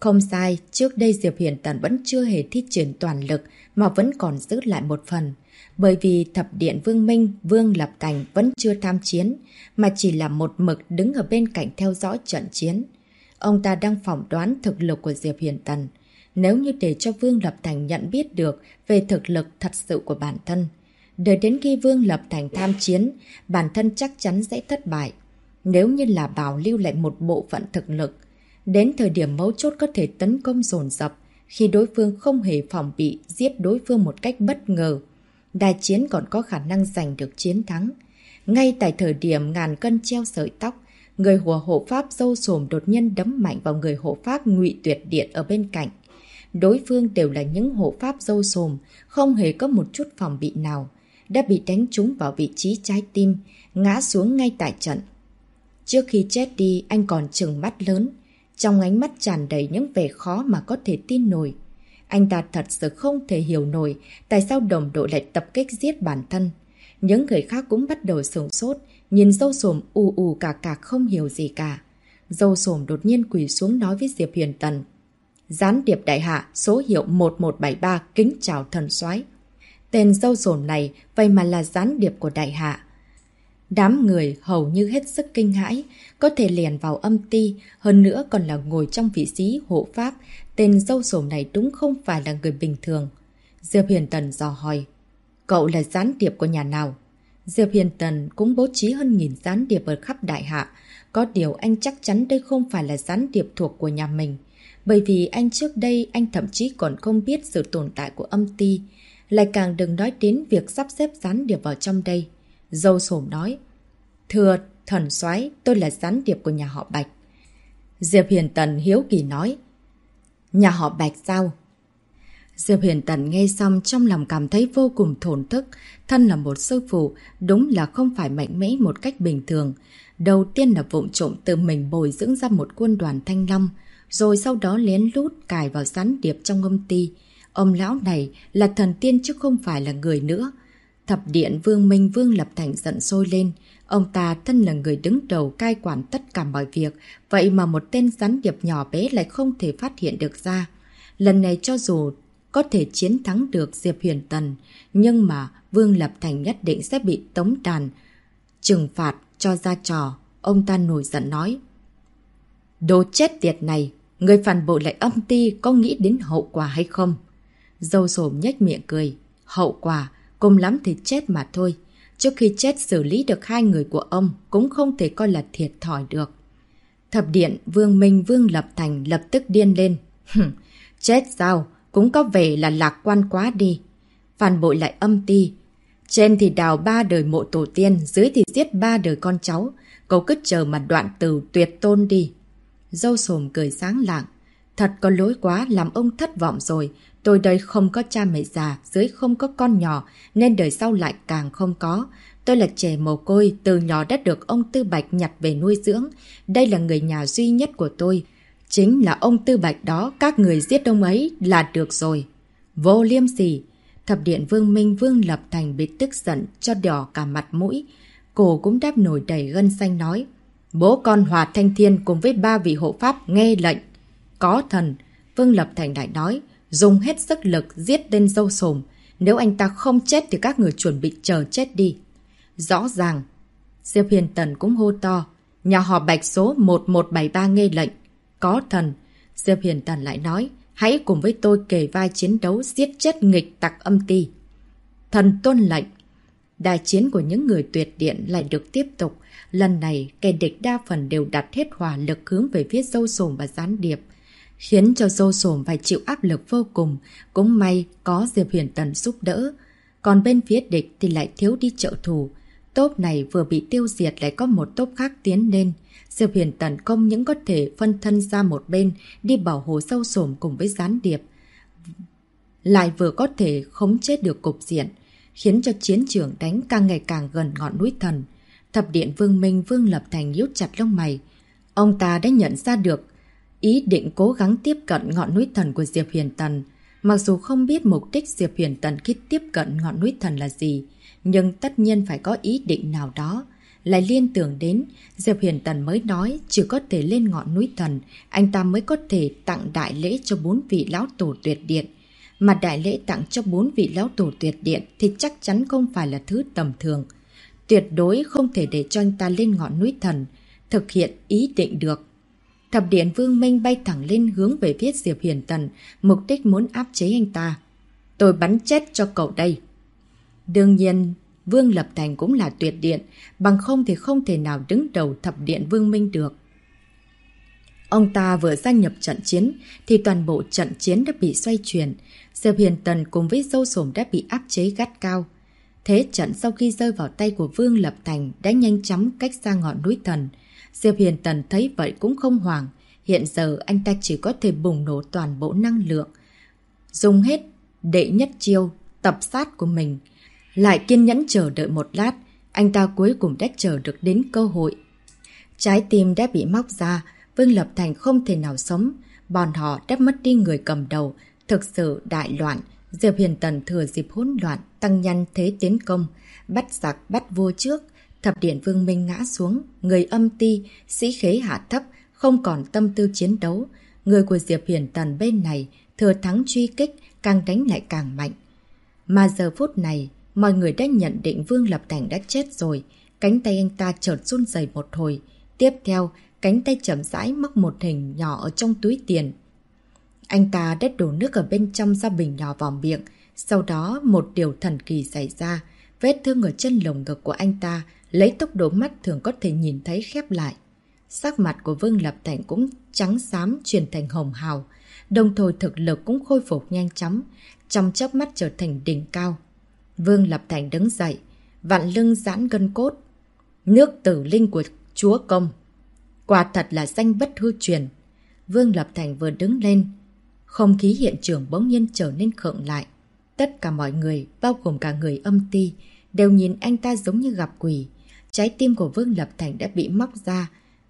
Không sai, trước đây Diệp Huyền Tần vẫn chưa hề thi triển toàn lực mà vẫn còn giữ lại một phần. Bởi vì Thập Điện Vương Minh, Vương Lập Thành vẫn chưa tham chiến, mà chỉ là một mực đứng ở bên cạnh theo dõi trận chiến. Ông ta đang phỏng đoán thực lực của Diệp Huyền Tần. Nếu như để cho Vương Lập Thành nhận biết được về thực lực thật sự của bản thân, đợi đến khi Vương Lập Thành tham chiến, bản thân chắc chắn sẽ thất bại. Nếu như là bảo lưu lại một bộ phận thực lực, đến thời điểm mấu chốt có thể tấn công dồn dập, khi đối phương không hề phòng bị, giết đối phương một cách bất ngờ. Đại chiến còn có khả năng giành được chiến thắng. Ngay tại thời điểm ngàn cân treo sợi tóc, người hộ pháp Dâu Xồm đột nhiên đấm mạnh vào người hộ pháp Ngụy Tuyệt Điện ở bên cạnh. Đối phương đều là những hộ pháp Dâu Xồm, không hề có một chút phòng bị nào, đã bị đánh trúng vào vị trí trái tim, ngã xuống ngay tại trận. Trước khi chết đi, anh còn trừng mắt lớn, trong ánh mắt tràn đầy những vẻ khó mà có thể tin nổi. Anh ta thật sự không thể hiểu nổi tại sao đồng đội lại tập kích giết bản thân. Những người khác cũng bắt đầu sửng sốt, nhìn Dâu Xồm ù ù cạc không hiểu gì cả. Dâu Xồm đột nhiên quỳ xuống nói với Diệp Huyền Tần: "Gián điệp đại hạ, số hiệu 1173, kính chào thần soái." Tên Dâu Xồm này vậy mà là gián điệp của đại hạ. Đám người hầu như hết sức kinh hãi, có thể lèn vào âm ti, hơn nữa còn là ngồi trong vị trí hộ pháp. Tên Dâu Xồm này đúng không phải là người bình thường. Diệp Huyền Tần dò hỏi: "Cậu là gián điệp của nhà nào?" Diệp Huyền Tần cũng bố trí hơn 1000 gián điệp ở khắp đại hạ. Có điều anh chắc chắn đây không phải là gián điệp thuộc của nhà mình. Bởi vì anh trước đây anh thậm chí còn không biết sự tồn tại của âm ti. Lại càng đừng nói đến việc sắp xếp gián điệp vào trong đây. Dâu Xồm nói: "Thưa thần soái, tôi là gián điệp của nhà họ Bạch." Diệp Huyền Tần hiếu kỳ nói: "Nhà họ Bạch sao?" Diệp Huyền Tần nghe xong trong lòng cảm thấy vô cùng thổn thức. Thân là một sư phụ, đúng là không phải mạnh mẽ một cách bình thường. Đầu tiên là vụng trộm tự mình bồi dưỡng ra một quân đoàn Thanh Long, rồi sau đó lén lút cài vào gián điệp trong âm ty. Ông lão này là thần tiên chứ không phải là người nữa. Thập Điện Vương Minh Vương Lập Thành giận sôi lên. Ông ta thân là người đứng đầu cai quản tất cả mọi việc, vậy mà một tên gián điệp nhỏ bé lại không thể phát hiện được ra. Lần này cho dù có thể chiến thắng được Diệp Huyền Tần, nhưng mà Vương Lập Thành nhất định sẽ bị tống đàn, trừng phạt cho ra trò. Ông ta nổi giận nói: "Đồ chết tiệt này, người phản bội lại âm ty có nghĩ đến hậu quả hay không?" Dâu Xồm nhếch miệng cười: "Hậu quả, cùng lắm thì chết mà thôi. Trước khi chết xử lý được 2 người của ông cũng không thể coi là thiệt thòi được." Thập Điện Vương Minh Vương Lập Thành lập tức điên lên: "Chết sao? Cũng có vẻ là lạc quan quá đi. Phản bội lại âm ty. Trên thì đào 3 đời mộ tổ tiên, dưới thì giết 3 đời con cháu. Cậu cứ chờ mà đoạn từ tuyệt tôn đi." Dâu Xồm cười sáng lạng: "Thật có lỗi quá, làm ông thất vọng rồi. Tôi đây không có cha mẹ già, dưới không có con nhỏ, nên đời sau lại càng không có. Tôi là trẻ mồ côi, từ nhỏ đã được ông Tư Bạch nhặt về nuôi dưỡng. Đây là người nhà duy nhất của tôi. Chính là ông Tư Bạch đó, các người giết ông ấy là được rồi." Vô liêm sỉ! Thập Điện Vương Minh Vương Lập Thành bị tức giận cho đỏ cả mặt mũi. Cổ cũng đáp nổi đầy gân xanh nói: "Bố con Hòa Thanh Thiên cùng với 3 vị hộ pháp nghe lệnh." "Có thần!" Vương Lập Thành lại nói, dùng hết sức lực giết tên Dâu Xồm. "Nếu anh ta không chết thì các người chuẩn bị chờ chết đi." "Rõ ràng!" Diệp Huyền Tần cũng hô to: "Nhà họ Bạch số 1173 nghe lệnh." "Có thần!" Diệp Huyền Tần lại nói: "Hãy cùng với tôi kề vai chiến đấu, giết chết nghịch tặc âm ty." "Thần tuân lệnh!" Đại chiến của những người tuyệt điện lại được tiếp tục. Lần này, kẻ địch đa phần đều đặt hết hỏa lực hướng về phía Dâu Xồm và gián điệp, khiến cho Dâu Xồm phải chịu áp lực vô cùng. Cũng may có Diệp Huyền Tần giúp đỡ. Còn bên phía địch thì lại thiếu đi trợ thủ. Tốp này vừa bị tiêu diệt, lại có một tốp khác tiến lên. Diệp Huyền Tần không những có thể phân thân ra một bên đi bảo hộ Dâu Xồm cùng với gián điệp, lại vừa có thể khống chế được cục diện, khiến cho chiến trường đánh càng ngày càng gần ngọn núi thần. Thập Điện Vương Minh Vương Lập Thành nhíu chặt lông mày. Ông ta đã nhận ra được ý định cố gắng tiếp cận ngọn núi thần của Diệp Huyền Tần. Mặc dù không biết mục đích Diệp Huyền Tần khi tiếp cận ngọn núi thần là gì, nhưng tất nhiên phải có ý định nào đó. lại liên tưởng đến Diệp Huyền Tần mới nói chỉ có thể lên ngọn núi thần, anh ta mới có thể tặng đại lễ cho 4 vị lão tổ tuyệt điện. Mà đại lễ tặng cho 4 vị lão tổ tuyệt điện thì chắc chắn không phải là thứ tầm thường. Tuyệt đối không thể để cho anh ta lên ngọn núi thần, thực hiện ý định được. Thập điện Vương Minh bay thẳng lên hướng về phía Diệp Huyền Tần, mục đích muốn áp chế anh ta. Tôi bắn chết cho cậu đây. Đương nhiên, Vương Lập Thành cũng là tuyệt điện, bằng không thì không thể nào đứng đầu thập điện Vương Minh được. Ông ta vừa gia nhập trận chiến thì toàn bộ trận chiến đã bị xoay chuyển. Diệp Huyền Tần cùng với Dâu Sồm đã bị áp chế gắt cao. Thế trận sau khi rơi vào tay của Vương Lập Thành đã nhanh chóng cách xa ngọn núi thần. Diệp Huyền Tần thấy vậy cũng không hoảng. Hiện giờ anh ta chỉ có thể bùng nổ toàn bộ năng lượng, dùng hết đệ nhất chiêu tập sát của mình. Lại kiên nhẫn chờ đợi một lát, anh ta cuối cùng đã chờ được đến cơ hội. Trái tim đã bị móc ra, Vương Lập Thành không thể nào sống. Bọn họ đã mất đi người cầm đầu, thực sự đại loạn. Diệp Huyền Tần thừa dịp hỗn loạn, tăng nhanh thế tiến công, bắt giặc bắt vua trước. Thập điện Vương Minh ngã xuống, người âm ti, sĩ khế hạ thấp, không còn tâm tư chiến đấu. Người của Diệp Huyền Tần bên này thừa thắng truy kích, càng đánh lại càng mạnh. Mà giờ phút này, mọi người đã nhận định Vương Lập Thành đã chết rồi. Cánh tay anh ta chợt run rẩy một hồi. Tiếp theo, cánh tay chậm rãi móc một hình nhỏ ở trong túi tiền. Anh ta đã đổ nước ở bên trong ra bình nhỏ vào miệng. Sau đó một điều thần kỳ xảy ra. Vết thương ở chân lồng ngực của anh ta lấy tốc độ mắt thường có thể nhìn thấy khép lại. Sắc mặt của Vương Lập Thành cũng trắng xám chuyển thành hồng hào. Đồng thời thực lực cũng khôi phục nhanh chóng. Trong chớp mắt trở thành đỉnh cao. Vương Lập Thành đứng dậy, vặn lưng giãn gân cốt. Nước tử linh của chúa công. Quả thật là danh bất hư truyền. Vương Lập Thành vừa đứng lên, không khí hiện trường bỗng nhiên trở nên khựng lại. Tất cả mọi người, bao gồm cả người âm ti, đều nhìn anh ta giống như gặp quỷ. Trái tim của Vương Lập Thành đã bị móc ra.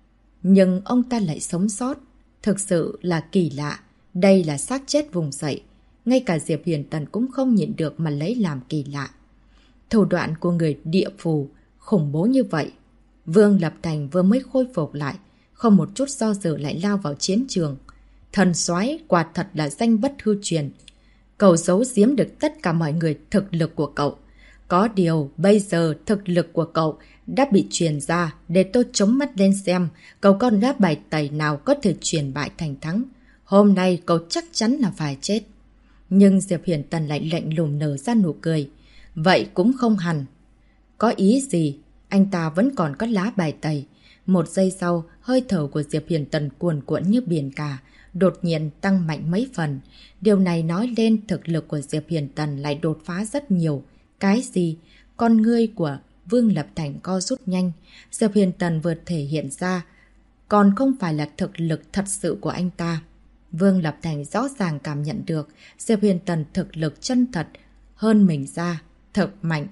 Nhưng ông ta lại sống sót. Thực sự là kỳ lạ. Đây là xác chết vùng dậy. Ngay cả Diệp Huyền Tần cũng không nhịn được mà lấy làm kỳ lạ. Thủ đoạn của người địa phù khủng bố như vậy. Vương Lập Thành vừa mới khôi phục lại, không một chút do dự lại lao vào chiến trường. Thần soái quả thật là danh bất hư truyền. Cậu giấu giếm được tất cả mọi người thực lực của cậu. Có điều bây giờ thực lực của cậu đã bị truyền ra, để tôi chống mắt lên xem cậu con lá bài tẩy nào có thể truyền bại thành thắng. Hôm nay cậu chắc chắn là phải chết. Nhưng Diệp Huyền Tần lại lạnh lùng nở ra nụ cười. Vậy cũng không hẳn. Có ý gì? Anh ta vẫn còn có lá bài tẩy. Một giây sau, hơi thở của Diệp Huyền Tần cuồn cuộn như biển cả, đột nhiên tăng mạnh mấy phần. Điều này nói lên thực lực của Diệp Huyền Tần lại đột phá rất nhiều. Cái gì? Con ngươi của Vương Lập Thành co rút nhanh. Diệp Huyền Tần vừa thể hiện ra, còn không phải là thực lực thật sự của anh ta. Vương Lập Thành rõ ràng cảm nhận được Diệp Huyền Tần thực lực chân thật hơn mình ra, thật mạnh.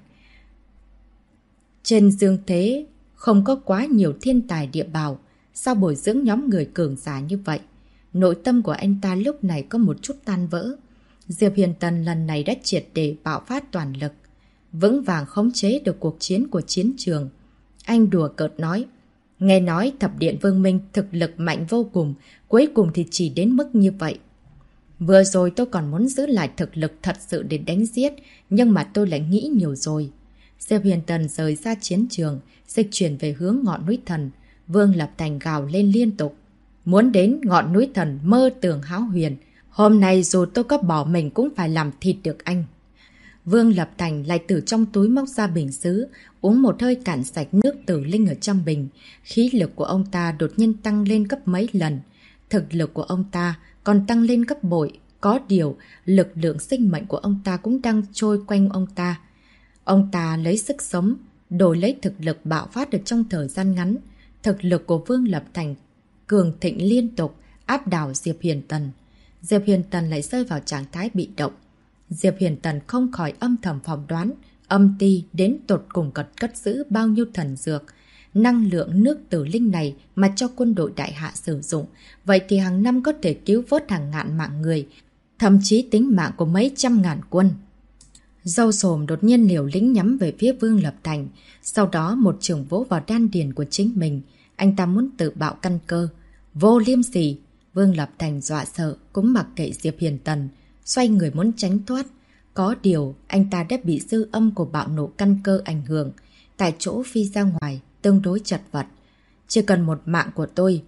Trên dương thế không có quá nhiều thiên tài địa bào, sao bồi dưỡng nhóm người cường giả như vậy? Nội tâm của anh ta lúc này có một chút tan vỡ. Diệp Huyền Tần lần này đã triệt để bạo phát toàn lực, vững vàng khống chế được cuộc chiến của chiến trường. Anh đùa cợt nói, nghe nói thập điện Vương Minh thực lực mạnh vô cùng, cuối cùng thì chỉ đến mức như vậy. Vừa rồi tôi còn muốn giữ lại thực lực thật sự để đánh giết, nhưng mà tôi lại nghĩ nhiều rồi. Diệp Huyền Tần rời ra chiến trường, dịch chuyển về hướng ngọn núi thần. Vương Lập Thành gào lên liên tục. Muốn đến ngọn núi thần mơ tưởng hão huyền. Hôm nay dù tôi có bỏ mình cũng phải làm thịt được anh. Vương Lập Thành lại từ trong túi móc ra bình sứ, uống một hơi cạn sạch nước tử linh ở trong bình. Khí lực của ông ta đột nhiên tăng lên gấp mấy lần. Thực lực của ông ta còn tăng lên gấp bội. Có điều, lực lượng sinh mệnh của ông ta cũng đang trôi quanh ông ta. Ông ta lấy sức sống, đổi lấy thực lực bạo phát được trong thời gian ngắn. Thực lực của Vương Lập Thành cường thịnh liên tục, áp đảo Diệp Huyền Tần. Diệp Huyền Tần lại rơi vào trạng thái bị động. Diệp Huyền Tần không khỏi âm thầm phỏng đoán, âm ti đến tột cùng cất giữ bao nhiêu thần dược. Năng lượng nước tử linh này mà cho quân đội đại hạ sử dụng, vậy thì hàng năm có thể cứu vớt hàng ngàn mạng người, thậm chí tính mạng của mấy trăm ngàn quân. Dâu Xồm đột nhiên liều lĩnh nhắm về phía Vương Lập Thành, sau đó một trường vỗ vào đan điền của chính mình. Anh ta muốn tự bạo căn cơ. Vô liêm sỉ! Vương Lập Thành dọa sợ, cũng mặc kệ Diệp Hiền Tần, xoay người muốn tránh thoát. Có điều, anh ta đã bị dư âm của bạo nổ căn cơ ảnh hưởng, tại chỗ phi ra ngoài, tương đối chật vật. Chỉ cần một mạng của tôi.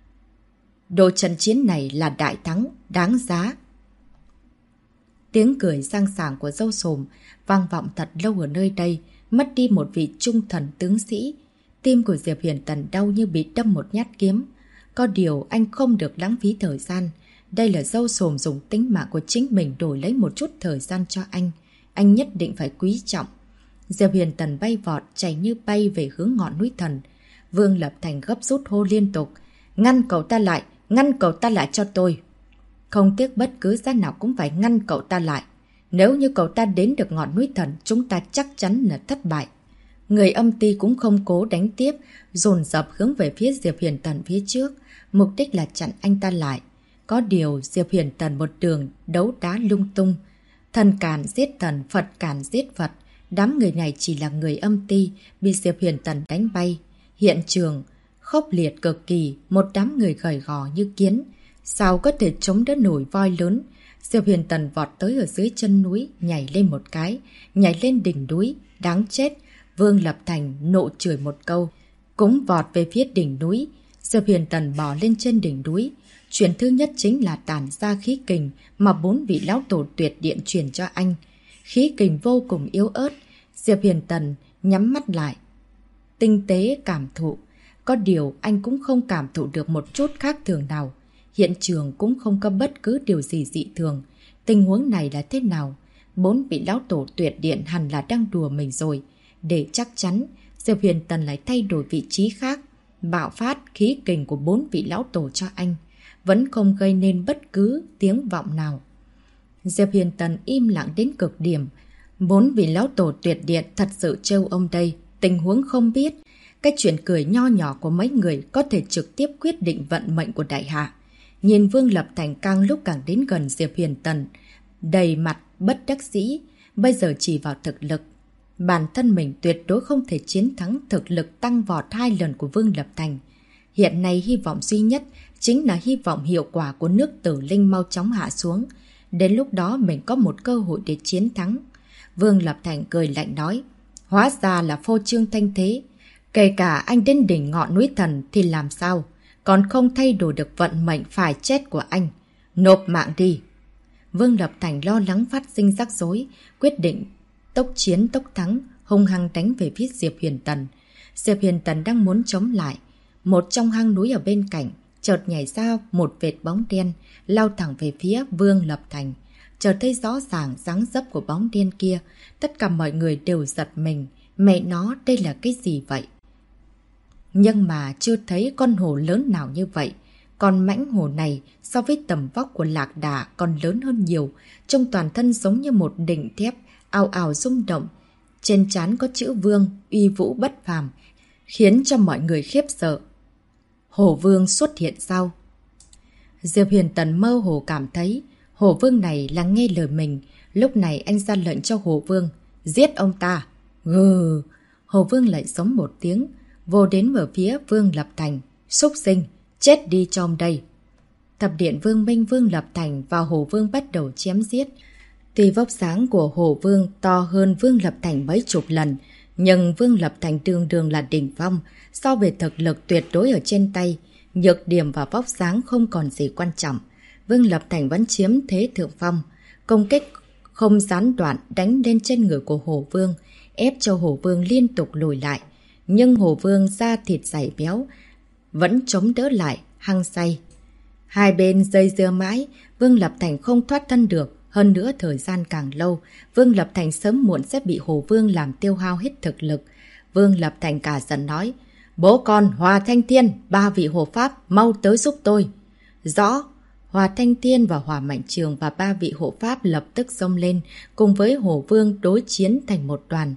Đồ trận chiến này là đại thắng, đáng giá. Tiếng cười sang sảng của Dâu Xồm vang vọng thật lâu ở nơi đây, mất đi một vị trung thần tướng sĩ. Tim của Diệp Hiền Tần đau như bị đâm một nhát kiếm. Có điều anh không được lãng phí thời gian. Đây là Dâu Xồm dùng tính mạng của chính mình đổi lấy một chút thời gian cho anh. Anh nhất định phải quý trọng. Diệp Hiền Tần bay vọt, chạy như bay về hướng ngọn núi thần. Vương Lập Thành gấp rút hô liên tục. Ngăn cậu ta lại, ngăn cậu ta lại cho tôi. Không tiếc bất cứ giá nào cũng phải ngăn cậu ta lại. Nếu như cậu ta đến được ngọn núi thần, chúng ta chắc chắn là thất bại. Người âm ty cũng không cố đánh tiếp, dồn dập hướng về phía Diệp Hiền Tần phía trước, mục đích là chặn anh ta lại. Có điều Diệp Hiền Tần một đường đấu đá lung tung. Thần càn giết thần, Phật càn giết Phật. Đám người này chỉ là người âm ty, bị Diệp Hiền Tần đánh bay. Hiện trường khốc liệt cực kỳ, một đám người gầy gò như kiến. Sao có thể chống đỡ nổi voi lớn? Diệp Hiền Tần vọt tới ở dưới chân núi, nhảy lên một cái, nhảy lên đỉnh núi, đáng chết. Vương Lập Thành nộ chửi một câu, cũng vọt về phía đỉnh núi. Diệp Hiền Tần bò lên trên đỉnh núi. Chuyện thứ nhất chính là tản ra khí kình mà 4 vị lão tổ tuyệt điện truyền cho anh. Khí kình vô cùng yếu ớt. Diệp Hiền Tần nhắm mắt lại, tinh tế cảm thụ. Có điều anh cũng không cảm thụ được một chút khác thường nào. Hiện trường cũng không có bất cứ điều gì dị thường. Tình huống này là thế nào? 4 vị lão tổ tuyệt điện hẳn là đang đùa mình rồi. Để chắc chắn, Diệp Hiền Tần lại thay đổi vị trí khác, bạo phát khí kình của 4 vị lão tổ cho anh. Vẫn không gây nên bất cứ tiếng vọng nào. Diệp Hiền Tần im lặng đến cực điểm. 4 vị lão tổ tuyệt điện thật sự trêu ông đây. Tình huống không biết. Cái chuyện cười nho nhỏ của mấy người có thể trực tiếp quyết định vận mệnh của đại hạ. Nhìn Vương Lập Thành càng lúc càng đến gần Diệp Hiền Tần, đầy mặt bất đắc dĩ. Bây giờ chỉ vào thực lực, bản thân mình tuyệt đối không thể chiến thắng thực lực tăng vọt 2 lần của Vương Lập Thành. Hiện nay hy vọng duy nhất chính là hy vọng hiệu quả của nước Tử Linh mau chóng hạ xuống. Đến lúc đó mình có một cơ hội để chiến thắng. Vương Lập Thành cười lạnh nói, hóa ra là phô trương thanh thế. Kể cả anh đến đỉnh ngọn núi thần thì làm sao? Còn không thay đổi được vận mệnh phải chết của anh. Nộp mạng đi. Vương Lập Thành lo lắng phát sinh rắc rối, quyết định tốc chiến tốc thắng, hung hăng đánh về phía Diệp Hiền Tần. Diệp Hiền Tần đang muốn chống lại. Một trong hang núi ở bên cạnh, chợt nhảy ra một vệt bóng đen, lao thẳng về phía Vương Lập Thành. Chợt thấy rõ ràng dáng dấp của bóng đen kia, tất cả mọi người đều giật mình. Mẹ nó, đây là cái gì vậy? Nhưng mà chưa thấy con hổ lớn nào như vậy. Con mãnh hổ này so với tầm vóc của Lạc Đà còn lớn hơn nhiều, trông toàn thân giống như một đỉnh thép, ào ào rung động. Trên trán có chữ Vương, uy vũ bất phàm, khiến cho mọi người khiếp sợ. Hổ Vương xuất hiện sao? Diệp Hiền Tần mơ hồ cảm thấy Hổ Vương này là nghe lời mình. Lúc này anh ra lệnh cho Hổ Vương, giết ông ta. Gừ! Hổ Vương lại giống một tiếng, vô đến ở phía Vương Lập Thành. Súc sinh, chết đi cho ông đây. Thập điện Vương Minh Vương Lập Thành và Hổ Vương bắt đầu chém giết. Tuy vóc dáng của Hổ Vương to hơn Vương Lập Thành mấy chục lần, nhưng Vương Lập Thành tương đương là đỉnh phong. So về thực lực tuyệt đối ở trên tay, nhược điểm và vóc dáng không còn gì quan trọng. Vương Lập Thành vẫn chiếm thế thượng phong. Công kích không gián đoạn đánh lên trên người của Hổ Vương, ép cho Hổ Vương liên tục lùi lại. Nhưng Hổ Vương da thịt dày béo, vẫn chống đỡ lại, hăng say. Hai bên dây dưa mãi, Vương Lập Thành không thoát thân được. Hơn nữa thời gian càng lâu, Vương Lập Thành sớm muộn sẽ bị Hổ Vương làm tiêu hao hết thực lực. Vương Lập Thành cả giận nói, bố con Hòa Thanh Thiên, 3 vị hộ pháp, mau tới giúp tôi. Rõ. Hòa Thanh Thiên và Hòa Mạnh Trường và 3 vị hộ pháp lập tức xông lên, cùng với Hổ Vương đối chiến thành một đoàn.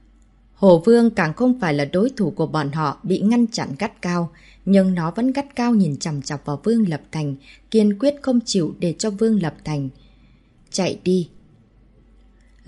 Hổ Vương càng không phải là đối thủ của bọn họ, bị ngăn chặn gắt cao, nhưng nó vẫn gắt cao nhìn chằm chằm vào Vương Lập Thành, kiên quyết không chịu để cho Vương Lập Thành chạy đi.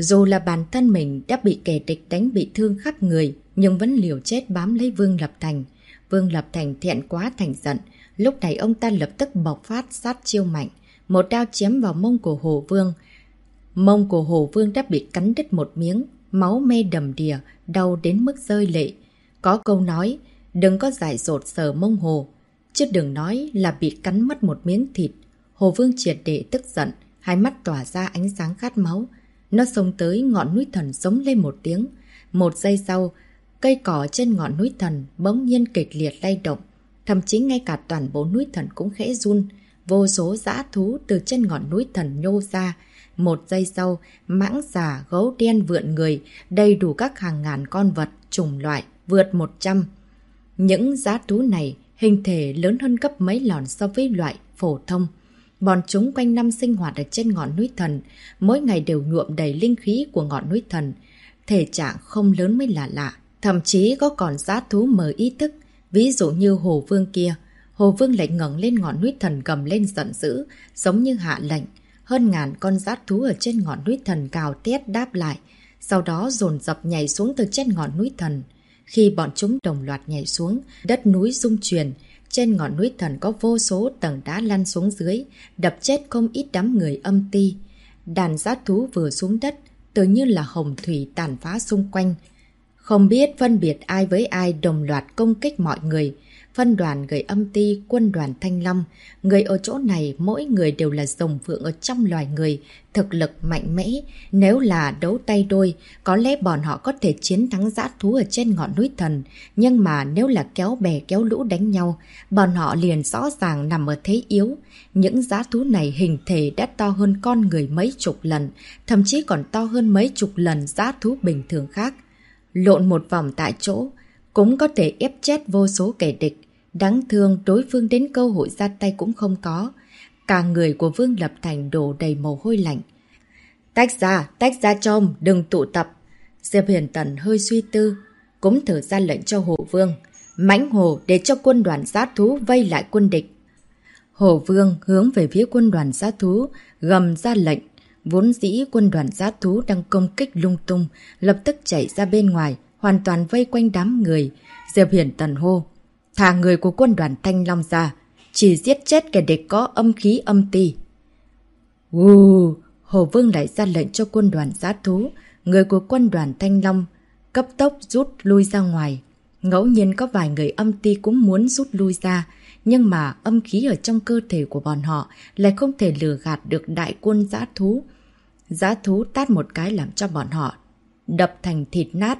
Dù là bản thân mình đã bị kẻ địch đánh bị thương khắp người, nhưng vẫn liều chết bám lấy Vương Lập Thành. Vương Lập Thành thẹn quá thành giận. Lúc này ông ta lập tức bộc phát sát chiêu mạnh. Một đao chém vào mông của Hồ Vương. Mông của Hồ Vương đã bị cắn đứt một miếng, máu me đầm đìa, đau đến mức rơi lệ. Có câu nói, đừng có dại dột sờ mông Hồ, chứ đừng nói là bị cắn mất một miếng thịt. Hồ Vương triệt để tức giận, hai mắt tỏa ra ánh sáng khát máu. Nó xông tới ngọn núi thần giống lên một tiếng. Một giây sau, cây cỏ trên ngọn núi thần bỗng nhiên kịch liệt lay động. Thậm chí ngay cả toàn bộ núi thần cũng khẽ run. Vô số dã thú từ trên ngọn núi thần nhô ra. Một giây sau, mãng xà, gấu đen vượn người, đầy đủ các hàng ngàn con vật, chủng loại, vượt 100. Những dã thú này hình thể lớn hơn gấp mấy lần so với loại phổ thông. Bọn chúng quanh năm sinh hoạt ở trên ngọn núi thần, mỗi ngày đều nhuộm đầy linh khí của ngọn núi thần. Thể trạng không lớn mới là lạ, thậm chí có còn dã thú mờ ý thức, ví dụ như Hồ Vương kia. Hồ Vương lại ngẩng lên ngọn núi thần gầm lên giận dữ, giống như hạ lệnh. Hơn ngàn con dã thú ở trên ngọn núi thần gào thét đáp lại, sau đó dồn dập nhảy xuống từ trên ngọn núi thần. Khi bọn chúng đồng loạt nhảy xuống, đất núi rung chuyển. Trên ngọn núi thần có vô số tầng đá lăn xuống dưới, đập chết không ít đám người âm ti. Đàn dã thú vừa xuống đất, tự như là hồng thủy tàn phá xung quanh. Không biết phân biệt ai với ai đồng loạt công kích mọi người. Phân đoàn người âm ti, quân đoàn Thanh Long. Người ở chỗ này mỗi người đều là rồng phượng ở trong loài người, thực lực mạnh mẽ. Nếu là đấu tay đôi, có lẽ bọn họ có thể chiến thắng dã thú ở trên ngọn núi thần. Nhưng mà nếu là kéo bè kéo lũ đánh nhau, bọn họ liền rõ ràng nằm ở thế yếu. Những dã thú này hình thể đã to hơn con người mấy chục lần, thậm chí còn to hơn mấy chục lần dã thú bình thường khác. Lộn một vòng tại chỗ, cũng có thể ép chết vô số kẻ địch. Đáng thương đối phương đến cơ hội ra tay cũng không có. Cả người của Vương Lập Thành đổ đầy mồ hôi lạnh. Tách ra chom, đừng tụ tập. Diệp Hiền Tần hơi suy tư, cũng thử ra lệnh cho Hồ Vương. Mãnh Hồ để cho quân đoàn dã thú vây lại quân địch. Hồ Vương hướng về phía quân đoàn dã thú, gầm ra lệnh. Vốn dĩ quân đoàn dã thú đang công kích lung tung, lập tức chạy ra bên ngoài, hoàn toàn vây quanh đám người. Diệp Hiền Tần hô, thả người của quân đoàn Thanh Long ra, chỉ giết chết kẻ địch có âm khí âm ti. Hồ Vương lại ra lệnh cho quân đoàn dã thú, người của quân đoàn Thanh Long cấp tốc rút lui ra ngoài. Ngẫu nhiên có vài người âm ti cũng muốn rút lui ra, nhưng mà âm khí ở trong cơ thể của bọn họ lại không thể lừa gạt được đại quân dã thú. Dã thú tát một cái làm cho bọn họ đập thành thịt nát.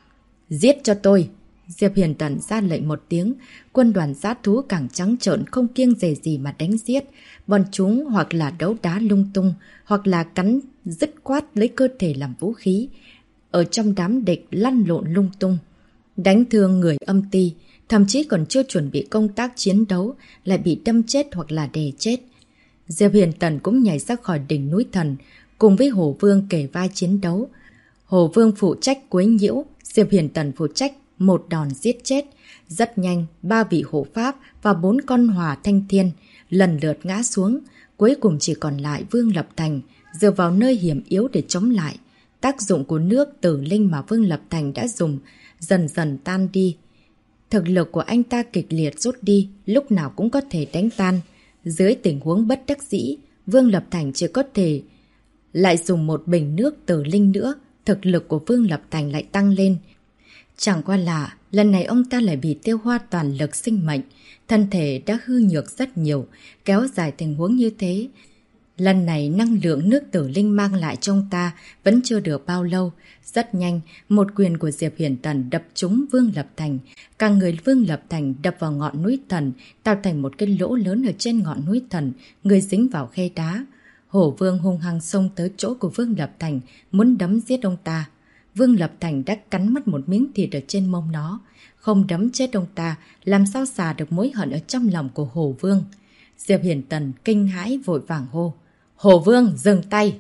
Giết cho tôi! Diệp Hiền Tần ra lệnh một tiếng, quân đoàn dã thú càng trắng trợn không kiêng dè gì mà đánh giết. Bọn chúng hoặc là đấu đá lung tung, hoặc là cắn dứt khoát lấy cơ thể làm vũ khí. Ở trong đám địch lăn lộn lung tung, đánh thương người âm ti, thậm chí còn chưa chuẩn bị công tác chiến đấu, lại bị đâm chết hoặc là đè chết. Diệp Hiền Tần cũng nhảy ra khỏi đỉnh núi thần, cùng với Hồ Vương kề vai chiến đấu. Hồ Vương phụ trách quấy nhiễu, Diệp Hiền Tần phụ trách một đòn giết chết. Rất nhanh, 3 vị hộ pháp và 4 con hỏa thanh thiên lần lượt ngã xuống. Cuối cùng chỉ còn lại Vương Lập Thành, dựa vào nơi hiểm yếu để chống lại. Tác dụng của nước tử linh mà Vương Lập Thành đã dùng dần dần tan đi. Thực lực của anh ta kịch liệt rút đi, lúc nào cũng có thể đánh tan. Dưới tình huống bất đắc dĩ, Vương Lập Thành chỉ có thể lại dùng một bình nước tử linh nữa. Thực lực của Vương Lập Thành lại tăng lên. Chẳng qua là lần này ông ta lại bị tiêu hoa toàn lực sinh mệnh, thân thể đã hư nhược rất nhiều, kéo dài tình huống như thế. Lần này năng lượng nước tử linh mang lại cho ông ta vẫn chưa được bao lâu. Rất nhanh, một quyền của Diệp Hiền Tần đập trúng Vương Lập Thành. Cả người Vương Lập Thành đập vào ngọn núi thần, tạo thành một cái lỗ lớn ở trên ngọn núi thần, người dính vào khe đá. Hổ Vương hung hăng xông tới chỗ của Vương Lập Thành, muốn đấm giết ông ta. Vương Lập Thành đã cắn mất một miếng thịt ở trên mông nó. Không đấm chết ông ta, làm sao xả được mối hận ở trong lòng của Hổ Vương. Diệp Hiền Tần kinh hãi vội vàng hô, Hổ Vương dừng tay!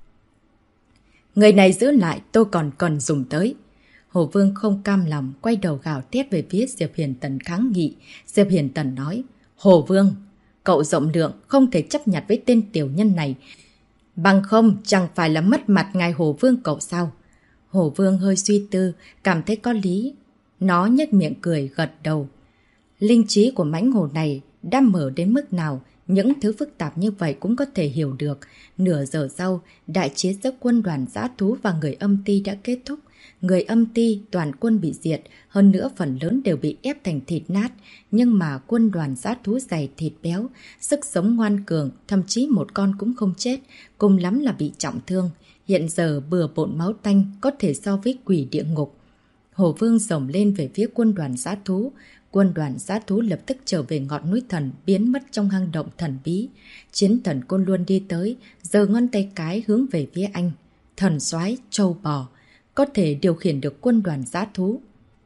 Người này giữ lại, tôi còn cần dùng tới. Hổ Vương không cam lòng, quay đầu gào thét về phía Diệp Hiền Tần kháng nghị. Diệp Hiền Tần nói, Hổ Vương, cậu rộng lượng, không thể chấp nhặt với tên tiểu nhân này. Bằng không chẳng phải là mất mặt ngài Hồ Vương cậu sao? Hồ Vương hơi suy tư, cảm thấy có lý. Nó nhếch miệng cười gật đầu. Linh trí của mãnh hổ này đã mở đến mức nào, những thứ phức tạp như vậy cũng có thể hiểu được. Nửa giờ sau, đại chiến giữa quân đoàn dã thú và người âm ti đã kết thúc. Người âm ti toàn quân bị diệt, hơn nữa phần lớn đều bị ép thành thịt nát. Nhưng mà quân đoàn dã thú dày thịt béo, sức sống ngoan cường, thậm chí một con cũng không chết, cùng lắm là bị trọng thương. Hiện giờ bừa bộn máu tanh có thể so với quỷ địa ngục. Hồ Vương rồng lên về phía quân đoàn dã thú. Quân đoàn dã thú lập tức trở về ngọn núi thần, biến mất trong hang động thần bí. Chiến thần Côn Luân đi tới, giơ ngón tay cái hướng về phía anh. Thần soái trâu bò, có thể điều khiển được quân đoàn dã thú.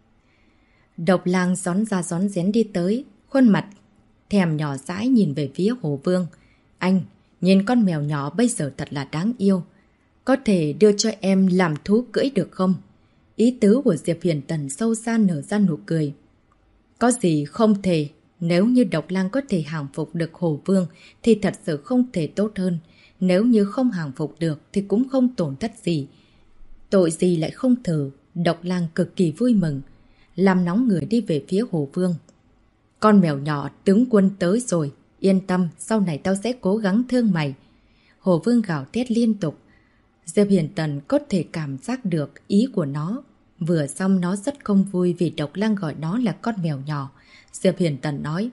Độc Lang rón ra rón rén đi tới, khuôn mặt thèm nhỏ dãi nhìn về phía Hồ Vương. Anh, nhìn con mèo nhỏ bây giờ thật là đáng yêu. Có thể đưa cho em làm thú cưỡi được không? Ý tứ của Diệp Huyền Tần sâu xa nở ra nụ cười. Có gì không thể, nếu như Độc Lang có thể hàng phục được Hồ Vương thì thật sự không thể tốt hơn. Nếu như không hàng phục được thì cũng không tổn thất gì. Tội gì lại không thử, Độc Lang cực kỳ vui mừng. Làm nóng người đi về phía Hồ Vương. Con mèo nhỏ tướng quân tới rồi, yên tâm, sau này tao sẽ cố gắng thương mày. Hồ Vương gào thét liên tục. Diệp Huyền Tần có thể cảm giác được ý của nó. Vừa xong nó rất không vui vì Độc Lang gọi nó là con mèo nhỏ. Diệp Huyền Tần nói.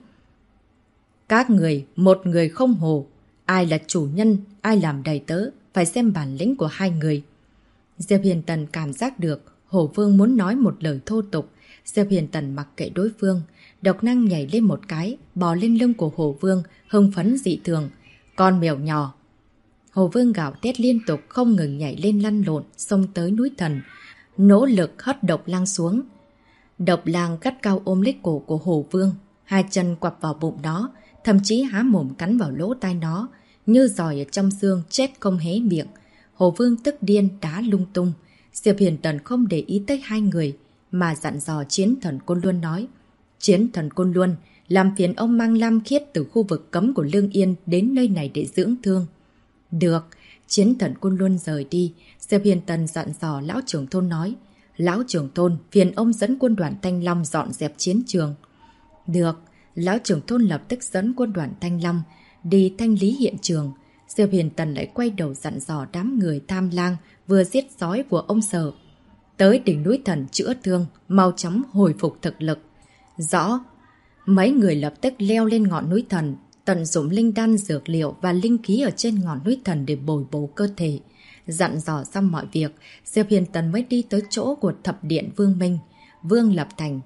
Các người, một người không hồ. Ai là chủ nhân, ai làm đầy tớ, phải xem bản lĩnh của hai người. Diệp Huyền Tần cảm giác được Hồ Vương muốn nói một lời thô tục. Diệp Huyền Tần mặc kệ đối phương. Độc Năng nhảy lên một cái, bò lên lưng của Hồ Vương, hưng phấn dị thường. Con mèo nhỏ. Hồ Vương gào thét liên tục, không ngừng nhảy lên lăn lộn, xông tới núi thần. Nỗ lực hất Độc Lang xuống. Độc Lang gắt cao ôm lấy cổ của Hồ Vương, hai chân quặp vào bụng nó, thậm chí há mồm cắn vào lỗ tai nó, như giòi ở trong xương chết không hé miệng. Hồ Vương tức điên đá lung tung. Diệp Huyền Tần không để ý tới hai người, mà dặn dò Chiến thần Côn Luân nói. Chiến thần Côn Luân, làm phiền ông mang Lam Khiết từ khu vực cấm của Lương Yên đến nơi này để dưỡng thương. Được, Chiến thần Côn Luân rời đi. Diệp Huyền Tần dặn dò lão trưởng thôn nói. Lão trưởng thôn, phiền ông dẫn quân đoàn Thanh Long dọn dẹp chiến trường. Được, lão trưởng thôn lập tức dẫn quân đoàn Thanh Long đi thanh lý hiện trường. Diệp Huyền Tần lại quay đầu dặn dò đám người tham lang vừa giết sói của ông Sở. Tới đỉnh núi thần chữa thương, mau chóng hồi phục thực lực. Rõ. Mấy người lập tức leo lên ngọn núi thần, tận dụng linh đan dược liệu và linh khí ở trên ngọn núi thần để bồi bổ cơ thể. Dặn dò xong mọi việc, Diệp Huyền Tần mới đi tới chỗ của thập điện Vương Minh. Vương Lập Thành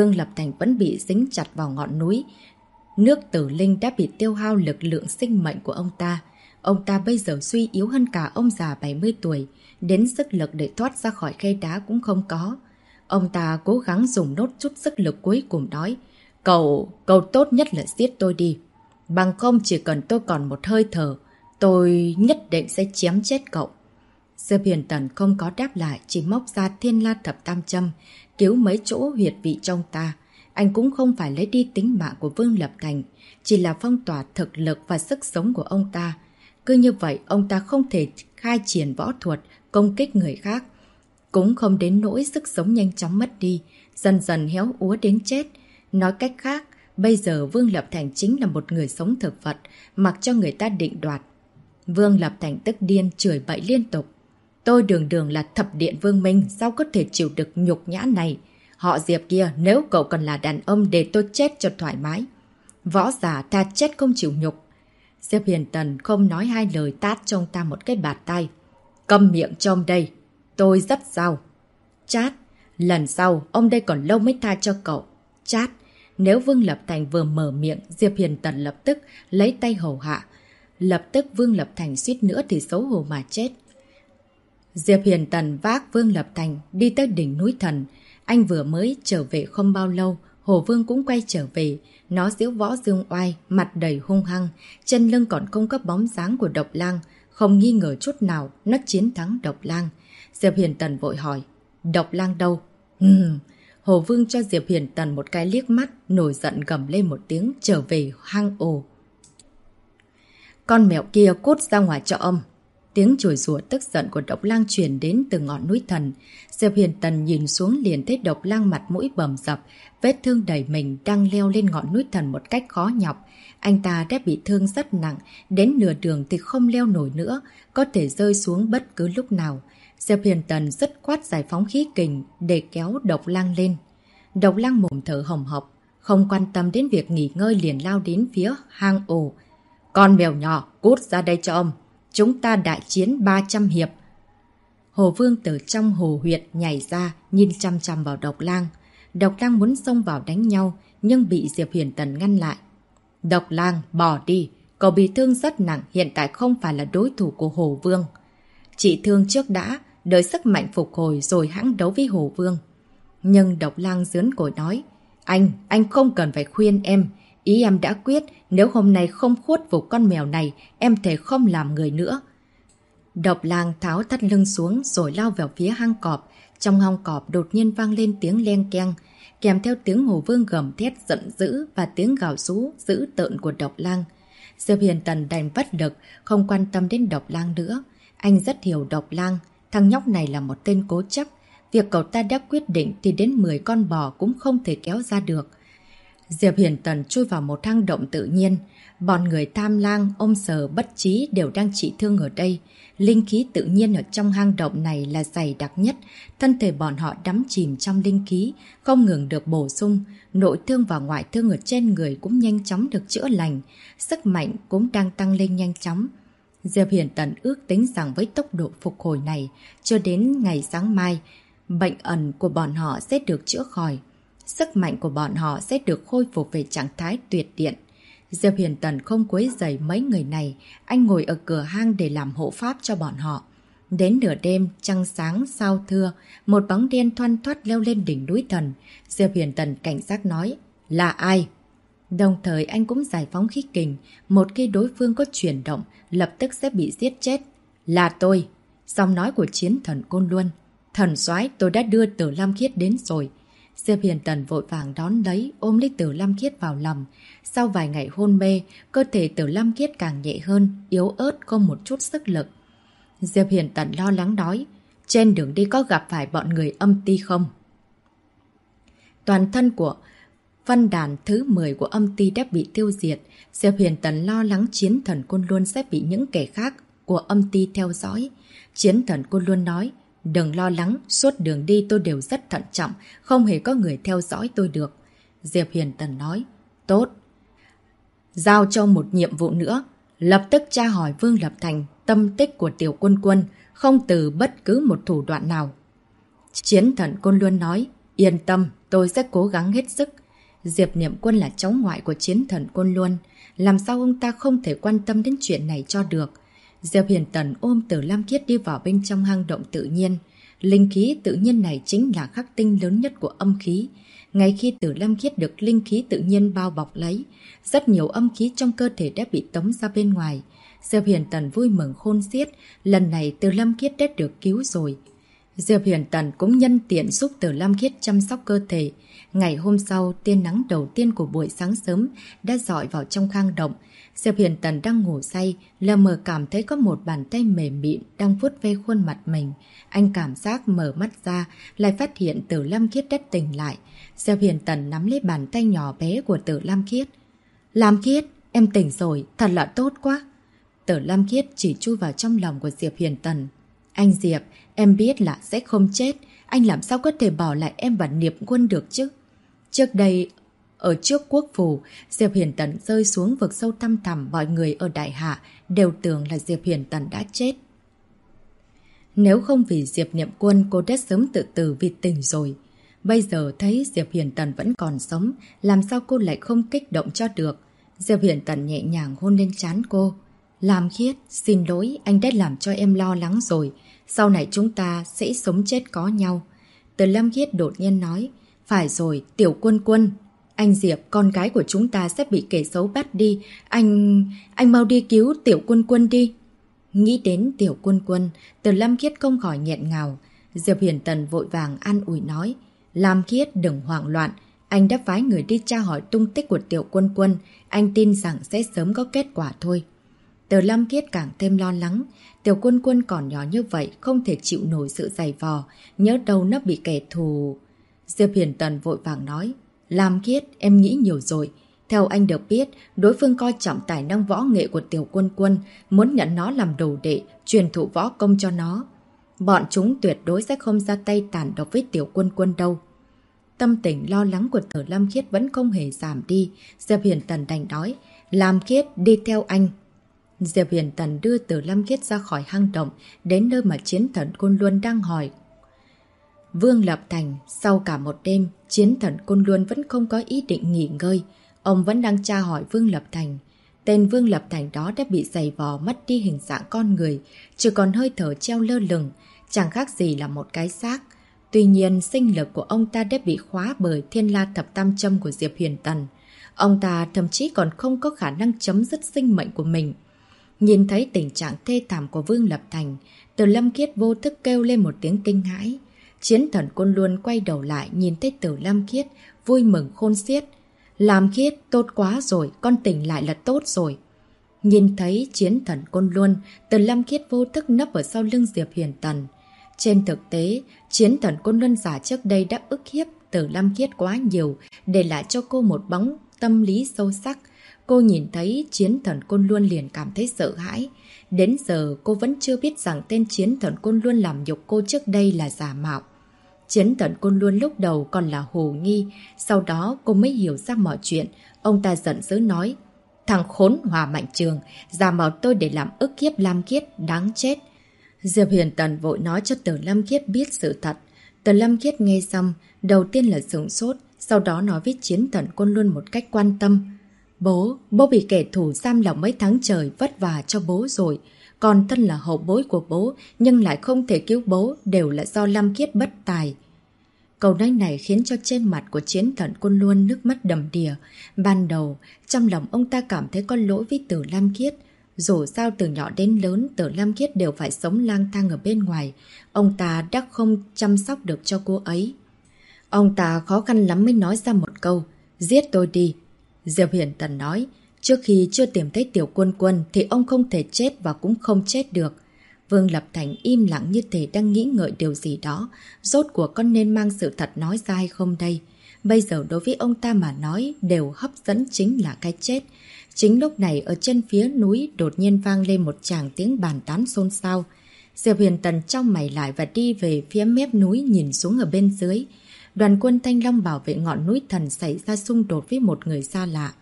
vẫn bị dính chặt vào ngọn núi. Nước tử linh đã bị tiêu hao lực lượng sinh mệnh của ông ta. Ông ta bây giờ suy yếu hơn cả ông già 70 tuổi, đến sức lực để thoát ra khỏi khe đá cũng không có. Ông ta cố gắng dùng nốt chút sức lực cuối cùng nói. Cậu tốt nhất là giết tôi đi. Bằng không chỉ cần tôi còn một hơi thở, tôi nhất định sẽ chém chết cậu. Diệp Huyền Tần không có đáp lại, chỉ móc ra Thiên La Thập Tam Châm, cứu mấy chỗ huyệt vị trong ta. Anh cũng không phải lấy đi tính mạng của Vương Lập Thành, chỉ là phong tỏa thực lực và sức sống của ông ta. Cứ như vậy, ông ta không thể khai triển võ thuật, công kích người khác. Cũng không đến nỗi sức sống nhanh chóng mất đi, dần dần héo úa đến chết. Nói cách khác, bây giờ Vương Lập Thành chính là một người sống thực vật, mặc cho người ta định đoạt. Vương Lập Thành tức điên chửi bậy liên tục. Tôi đường là thập điện Vương Minh, sao có thể chịu được nhục nhã này? Họ Diệp kia, nếu cậu còn là đàn ông để tôi chết cho thoải mái. Võ giả tha chết không chịu nhục. Diệp Huyền Tần không nói hai lời tát cho ông ta một cái bạt tay. Câm miệng cho ông đây, tôi rất sao. Chát, lần sau ông đây còn lâu mới tha cho cậu. Chát, nếu Vương Lập Thành vừa mở miệng, Diệp Huyền Tần lập tức lấy tay hầu hạ. Lập tức Vương Lập Thành suýt nữa thì xấu hổ mà chết. Diệp Huyền Tần vác Vương Lập Thành đi tới đỉnh núi thần. Anh vừa mới trở về không bao lâu, Hồ Vương cũng quay trở về. Nó giễu võ dương oai, mặt đầy hung hăng, chân lưng còn không có bóng dáng của Độc Lang. Không nghi ngờ chút nào, nó chiến thắng Độc Lang. Diệp Huyền Tần vội hỏi, Độc Lang đâu? Hồ Vương cho Diệp Huyền Tần một cái liếc mắt, nổi giận gầm lên một tiếng, trở về hang ổ. Con mèo kia cút ra ngoài cho ông. Tiếng chửi rủa tức giận của Độc Lang truyền đến từ ngọn núi thần. Diệp Huyền Tần nhìn xuống liền thấy Độc Lang mặt mũi bầm dập, vết thương đầy mình đang leo lên ngọn núi thần một cách khó nhọc. Anh ta đã bị thương rất nặng, đến nửa đường thì không leo nổi nữa, có thể rơi xuống bất cứ lúc nào. Diệp Huyền Tần dứt khoát giải phóng khí kình để kéo Độc Lang lên. Độc Lang mồm thở hồng hộc, không quan tâm đến việc nghỉ ngơi liền lao đến phía hang ổ. Con mèo nhỏ, cút ra đây cho ông. Chúng ta đại chiến 300 hiệp. Hồ Vương từ trong hồ huyệt nhảy ra, nhìn chăm chăm vào Độc Lang. Độc Lang muốn xông vào đánh nhau, nhưng bị Diệp Huyền Tần ngăn lại. Độc Lang, bỏ đi. Cậu bị thương rất nặng, hiện tại không phải là đối thủ của Hồ Vương. Trị thương trước đã, đợi sức mạnh phục hồi rồi hãng đấu với Hồ Vương. Nhưng Độc Lang giớn cổi nói, anh không cần phải khuyên em. Ý em đã quyết, nếu hôm nay không khuất phục con mèo này, em thề không làm người nữa. Độc Lang tháo thắt lưng xuống rồi lao vào phía hang cọp. Trong hang cọp đột nhiên vang lên tiếng leng keng, kèm theo tiếng Hồ Vương gầm thét giận dữ và tiếng gào rú dữ tợn của Độc Lang. Diệp Huyền Tần đành bất lực, không quan tâm đến Độc Lang nữa. Anh rất hiểu Độc Lang, thằng nhóc này là một tên cố chấp. Việc cậu ta đã quyết định thì đến 10 con bò cũng không thể kéo ra được. Diệp Huyền Tần chui vào một hang động tự nhiên. Bọn người Tham Lang, Ôm Sờ, Bất Trí đều đang trị thương ở đây. Linh khí tự nhiên ở trong hang động này là dày đặc nhất. Thân thể bọn họ đắm chìm trong linh khí, không ngừng được bổ sung. Nội thương và ngoại thương ở trên người cũng nhanh chóng được chữa lành. Sức mạnh cũng đang tăng lên nhanh chóng. Diệp Huyền Tần ước tính rằng với tốc độ phục hồi này, cho đến ngày sáng mai, bệnh ẩn của bọn họ sẽ được chữa khỏi. Sức mạnh của bọn họ sẽ được khôi phục về trạng thái tuyệt điện. Diệp Huyền Tần không quấy rầy mấy người này, anh ngồi ở cửa hang để làm hộ pháp cho bọn họ. Đến nửa đêm, trăng sáng, sao thưa, một bóng đen thoăn thoắt leo lên đỉnh núi thần. Diệp Huyền Tần cảnh giác nói, là ai? Đồng thời anh cũng giải phóng khí kình, một khi đối phương có chuyển động, lập tức sẽ bị giết chết. Là tôi. Giọng nói của chiến thần Côn Luân. Thần soái, tôi đã đưa Tử Lam Khiết đến rồi. Diệp Huyền Tần vội vàng đón lấy, ôm lấy Tử Lam Khiết vào lòng. Sau vài ngày hôn mê, cơ thể Tử Lam Khiết càng nhẹ hơn, yếu ớt, không một chút sức lực. Diệp Huyền Tần lo lắng nói, trên đường đi có gặp phải bọn người âm ti không? Toàn thân của phân đàn thứ 10 của âm ti đã bị tiêu diệt. Diệp Huyền Tần lo lắng chiến thần Côn Luân sẽ bị những kẻ khác của âm ti theo dõi. Chiến thần Côn Luân nói, đừng lo lắng, suốt đường đi tôi đều rất thận trọng, không hề có người theo dõi tôi được. Diệp Huyền Tần nói, tốt. Giao cho một nhiệm vụ nữa, lập tức tra hỏi Vương Lập Thành tâm tích của Tiểu Quân Quân, không từ bất cứ một thủ đoạn nào. Chiến thần Côn Luân nói, yên tâm, tôi sẽ cố gắng hết sức. Diệp Niệm Quân là cháu ngoại của chiến thần Côn Luân, làm sao ông ta không thể quan tâm đến chuyện này cho được. Diệp Huyền Tần ôm Tử Lam Khiết đi vào bên trong hang động tự nhiên. Linh khí tự nhiên này chính là khắc tinh lớn nhất của âm khí. Ngay khi Tử Lam Khiết được linh khí tự nhiên bao bọc lấy, rất nhiều âm khí trong cơ thể đã bị tống ra bên ngoài. Diệp Huyền Tần vui mừng khôn xiết, lần này Tử Lam Khiết đã được cứu rồi. Diệp Huyền Tần cũng nhân tiện giúp Tử Lam Khiết chăm sóc cơ thể. Ngày hôm sau, tia nắng đầu tiên của buổi sáng sớm đã rọi vào trong hang động. Diệp Huyền Tần đang ngủ say, lờ mờ cảm thấy có một bàn tay mềm mịn đang vuốt ve khuôn mặt mình. Anh cảm giác mở mắt ra, lại phát hiện Tử Lam Khiết đã tỉnh lại. Diệp Huyền Tần nắm lấy bàn tay nhỏ bé của Tử Lam Khiết. Lam Khiết, em tỉnh rồi, thật là tốt quá. Tử Lam Khiết chỉ chui vào trong lòng của Diệp Huyền Tần. Anh Diệp, em biết là sẽ không chết, anh làm sao có thể bỏ lại em và Niệm Quân được chứ? Trước đây, ở trước quốc phủ, Diệp Huyền Tần rơi xuống vực sâu thăm thẳm, mọi người ở Đại Hạ đều tưởng là Diệp Huyền Tần đã chết. Nếu không vì Diệp Niệm Quân, cô đã sớm tự tử vì tỉnh rồi. Bây giờ thấy Diệp Huyền Tần vẫn còn sống, làm sao cô lại không kích động cho được? Diệp Huyền Tần nhẹ nhàng hôn lên trán cô. Lam Khiết, xin lỗi, anh đã làm cho em lo lắng rồi. Sau này chúng ta sẽ sống chết có nhau. Từ Lam Khiết đột nhiên nói, phải rồi, Tiểu Quân Quân. Anh Diệp, con gái của chúng ta sẽ bị kẻ xấu bắt đi. Anh mau đi cứu Tiểu Quân Quân đi. Nghĩ đến Tiểu Quân Quân, Từ Lam Khiết không khỏi nghẹn ngào. Diệp Huyền Tần vội vàng an ủi nói, Lam Khiết đừng hoảng loạn. Anh đã phái người đi tra hỏi tung tích của Tiểu Quân Quân. Anh tin rằng sẽ sớm có kết quả thôi. Từ Lâm Khiết càng thêm lo lắng. Tiểu Quân Quân còn nhỏ như vậy, không thể chịu nổi sự giày vò, nhớ đâu nó bị kẻ thù. Diệp Hiền Tần vội vàng nói, Lam Khiết, em nghĩ nhiều rồi. Theo anh được biết, đối phương coi trọng tài năng võ nghệ của Tiểu Quân Quân, muốn nhận nó làm đồ đệ, truyền thụ võ công cho nó. Bọn chúng tuyệt đối sẽ không ra tay tàn độc với Tiểu Quân Quân đâu. Tâm tình lo lắng của Tử Lâm Khiết vẫn không hề giảm đi. Diệp Hiền Tần đành nói, Lam Khiết đi theo anh. Diệp Hiền Tần đưa Tử Lâm Khiết ra khỏi hang động, đến nơi mà Chiến Thần Côn Luân đang hỏi. Vương Lập Thành, sau cả một đêm, Chiến Thần Côn Luân vẫn không có ý định nghỉ ngơi. Ông vẫn đang tra hỏi Vương Lập Thành. Tên Vương Lập Thành đó đã bị giày vò mất đi hình dạng con người, chỉ còn hơi thở treo lơ lửng, chẳng khác gì là một cái xác. Tuy nhiên, sinh lực của ông ta đã bị khóa bởi Thiên La Thập Tam Châm của Diệp Hiền Tần. Ông ta thậm chí còn không có khả năng chấm dứt sinh mệnh của mình. Nhìn thấy tình trạng thê thảm của Vương Lập Thành, Từ Lâm Khiết vô thức kêu lên một tiếng kinh hãi. Chiến Thần Côn Luân quay đầu lại nhìn thấy Từ Lâm Khiết, vui mừng khôn xiết. Lam Khiết, tốt quá rồi, con tỉnh lại là tốt rồi. Nhìn thấy Chiến Thần Côn Luân, Từ Lâm Khiết vô thức nấp ở sau lưng Diệp Hiền Tần. Trên thực tế, Chiến Thần Côn Luân giả trước đây đã ức hiếp Từ Lâm Khiết quá nhiều, để lại cho cô một bóng tâm lý sâu sắc. Cô nhìn thấy Chiến Thần Côn Luân liền cảm thấy sợ hãi. Đến giờ cô vẫn chưa biết rằng tên Chiến Thần Côn Luân làm nhục cô trước đây là giả mạo. Chiến Thần Côn Luân lúc đầu còn là hồ nghi, sau đó cô mới hiểu ra mọi chuyện. Ông ta giận dữ nói, thằng khốn Hòa Mạnh Trường, giả mạo tôi để làm ức hiếp Lam Khiết, đáng chết. Diệp Hiền Tần vội nói cho Từ Lâm Khiết biết sự thật. Từ Lâm Khiết nghe xong, đầu tiên là sửng sốt, sau đó nói với Chiến Thần Côn Luân một cách quan tâm. Bố bị kẻ thù giam lòng mấy tháng trời, vất vả cho bố rồi. Còn thân là hậu bối của bố, nhưng lại không thể cứu bố, đều là do Lam Khiết bất tài. Câu nói này khiến cho trên mặt của Chiến Thần Côn Luân nước mắt đầm đìa. Ban đầu, trong lòng ông ta cảm thấy có lỗi với Từ Lam Khiết. Dù sao từ nhỏ đến lớn, Từ Lam Khiết đều phải sống lang thang ở bên ngoài. Ông ta đã không chăm sóc được cho cô ấy. Ông ta khó khăn lắm mới nói ra một câu, giết tôi đi. Diệp Hiền Tần nói, trước khi chưa tìm thấy Tiểu Quân Quân thì ông không thể chết và cũng không chết được. Vương Lập Thành im lặng như thể đang nghĩ ngợi điều gì đó. Rốt cuộc con nên mang sự thật nói ra hay không đây? Bây giờ đối với ông ta mà nói, đều hấp dẫn chính là cái chết. Chính lúc này ở trên phía núi đột nhiên vang lên một tràng tiếng bàn tán xôn xao. Diệp Hiền Tần trong mày lại và đi về phía mép núi nhìn xuống ở bên dưới. Đoàn quân Thanh Long bảo vệ ngọn núi thần xảy ra xung đột với một người xa lạ.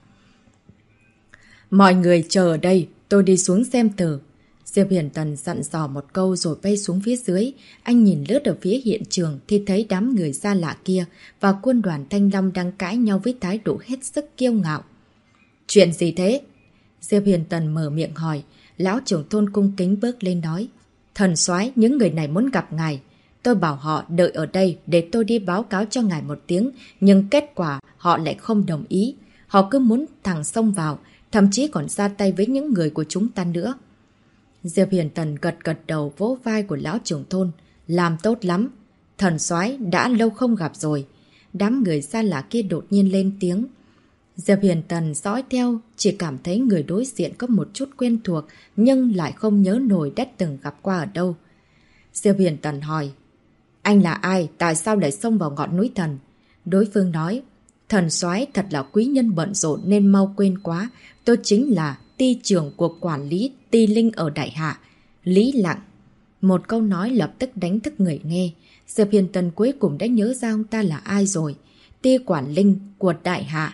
Mọi người chờ ở đây, tôi đi xuống xem thử. Diệp Hiền Tần dặn dò một câu rồi bay xuống phía dưới. Anh nhìn lướt ở phía hiện trường thì thấy đám người xa lạ kia và quân đoàn Thanh Long đang cãi nhau với thái độ hết sức kiêu ngạo. Chuyện gì thế? Diệp Hiền Tần mở miệng hỏi. Lão trưởng thôn cung kính bước lên nói. Thần soái, những người này muốn gặp ngài. Tôi bảo họ đợi ở đây để tôi đi báo cáo cho ngài một tiếng, nhưng kết quả họ lại không đồng ý. Họ cứ muốn thẳng xông vào, thậm chí còn ra tay với những người của chúng ta nữa. Diệp Hiền Tần gật gật đầu vỗ vai của lão trưởng thôn. Làm tốt lắm. Thần soái đã lâu không gặp rồi. Đám người xa lạ kia đột nhiên lên tiếng. Diệp Hiền Tần dõi theo, chỉ cảm thấy người đối diện có một chút quen thuộc, nhưng lại không nhớ nổi đã từng gặp qua ở đâu. Diệp Hiền Tần hỏi, anh là ai? Tại sao lại xông vào ngọn núi thần? Đối phương nói, thần soái thật là quý nhân bận rộn nên mau quên quá. Tôi chính là ty trưởng của quản lý ty linh ở Đại Hạ, Lý Lặng. Một câu nói lập tức đánh thức người nghe. Diệp Hiền Tần cuối cùng đã nhớ ra ông ta là ai rồi. Ty quản linh của Đại Hạ,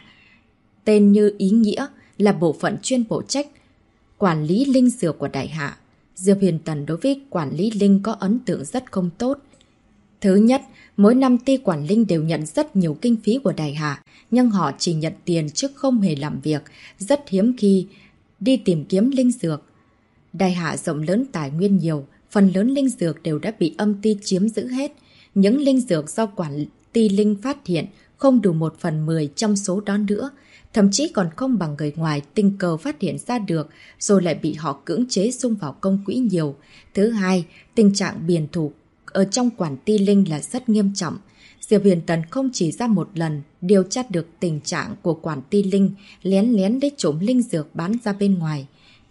tên như ý nghĩa, là bộ phận chuyên phụ trách quản lý linh dược của Đại Hạ. Diệp Hiền Tần đối với quản lý linh có ấn tượng rất không tốt. Thứ nhất, mỗi năm ty quản linh đều nhận rất nhiều kinh phí của Đại Hạ, nhưng họ chỉ nhận tiền chứ không hề làm việc, rất hiếm khi đi tìm kiếm linh dược. Đại Hạ rộng lớn tài nguyên nhiều, phần lớn linh dược đều đã bị âm ty chiếm giữ hết. Những linh dược do quản ty linh phát hiện không đủ 1/10 trong số đó nữa, thậm chí còn không bằng người ngoài tình cờ phát hiện ra được, rồi lại bị họ cưỡng chế xung vào công quỹ nhiều. Thứ hai, tình trạng biển thủ ở trong quản ty linh là rất nghiêm trọng. Diệp Hiền Tần không chỉ ra một lần điều tra được tình trạng của quản ty linh lén lén lấy trộm linh dược bán ra bên ngoài.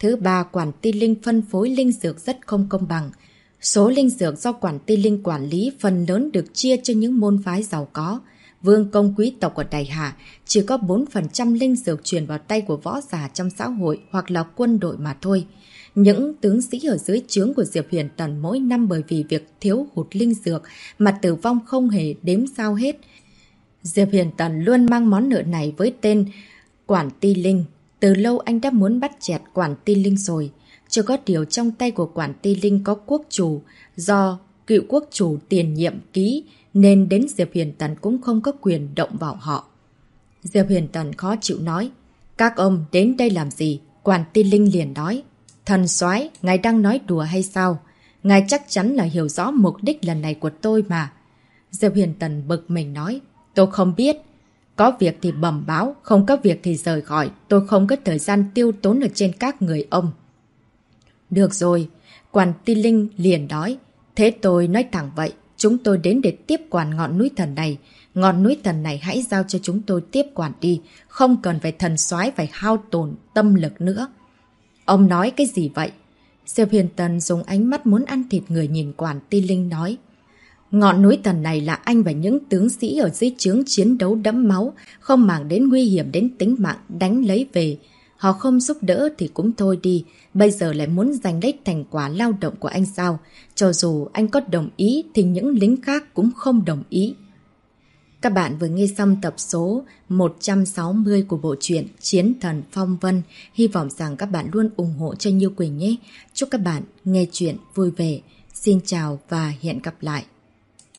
Thứ ba, quản ti linh phân phối linh dược rất không công bằng. Số linh dược do quản ti linh quản lý phần lớn được chia cho những môn phái giàu có. Vương công quý tộc ở Đài Hà chỉ có 4% linh dược truyền vào tay của võ giả trong xã hội hoặc là quân đội mà thôi. Những tướng sĩ ở dưới trướng của Diệp Huyền Tần mỗi năm bởi vì việc thiếu hụt linh dược mà tử vong không hề đếm sao hết. Diệp Huyền Tần luôn mang món nợ này với tên quản ti linh. Từ lâu anh đã muốn bắt chẹt quản ti linh rồi. Chưa có điều trong tay của quản ti linh có quốc chủ, do cựu quốc chủ tiền nhiệm ký, nên đến Diệp Huyền Tần cũng không có quyền động vào họ. Diệp Huyền Tần khó chịu nói, các ông đến đây làm gì? Quản ti linh liền nói, thần soái, ngài đang nói đùa hay sao? Ngài chắc chắn là hiểu rõ mục đích lần này của tôi mà. Diệp Huyền Tần bực mình nói, tôi không biết. Có việc thì bẩm báo, không có việc thì rời khỏi. Tôi không có thời gian tiêu tốn ở trên các người ông. Được rồi, quản ti linh liền nói, thế tôi nói thẳng vậy. Chúng tôi đến để tiếp quản ngọn núi thần này. Ngọn núi thần này hãy giao cho chúng tôi tiếp quản đi. Không cần phải thần soái phải hao tổn tâm lực nữa. Ông nói cái gì vậy? Diệp Huyền Tần dùng ánh mắt muốn ăn thịt người nhìn quản ti linh nói. Ngọn núi thần này là anh và những tướng sĩ ở dưới trướng chiến đấu đẫm máu, không màng đến nguy hiểm đến tính mạng đánh lấy về. Họ không giúp đỡ thì cũng thôi đi, bây giờ lại muốn giành lấy thành quả lao động của anh sao? Cho dù anh có đồng ý thì những lính khác cũng không đồng ý. Các bạn vừa nghe xong tập số 160 của bộ truyện Chiến Thần Phong Vân. Hy vọng rằng các bạn luôn ủng hộ cho Như Quỳnh nhé. Chúc các bạn nghe chuyện vui vẻ. Xin chào và hẹn gặp lại.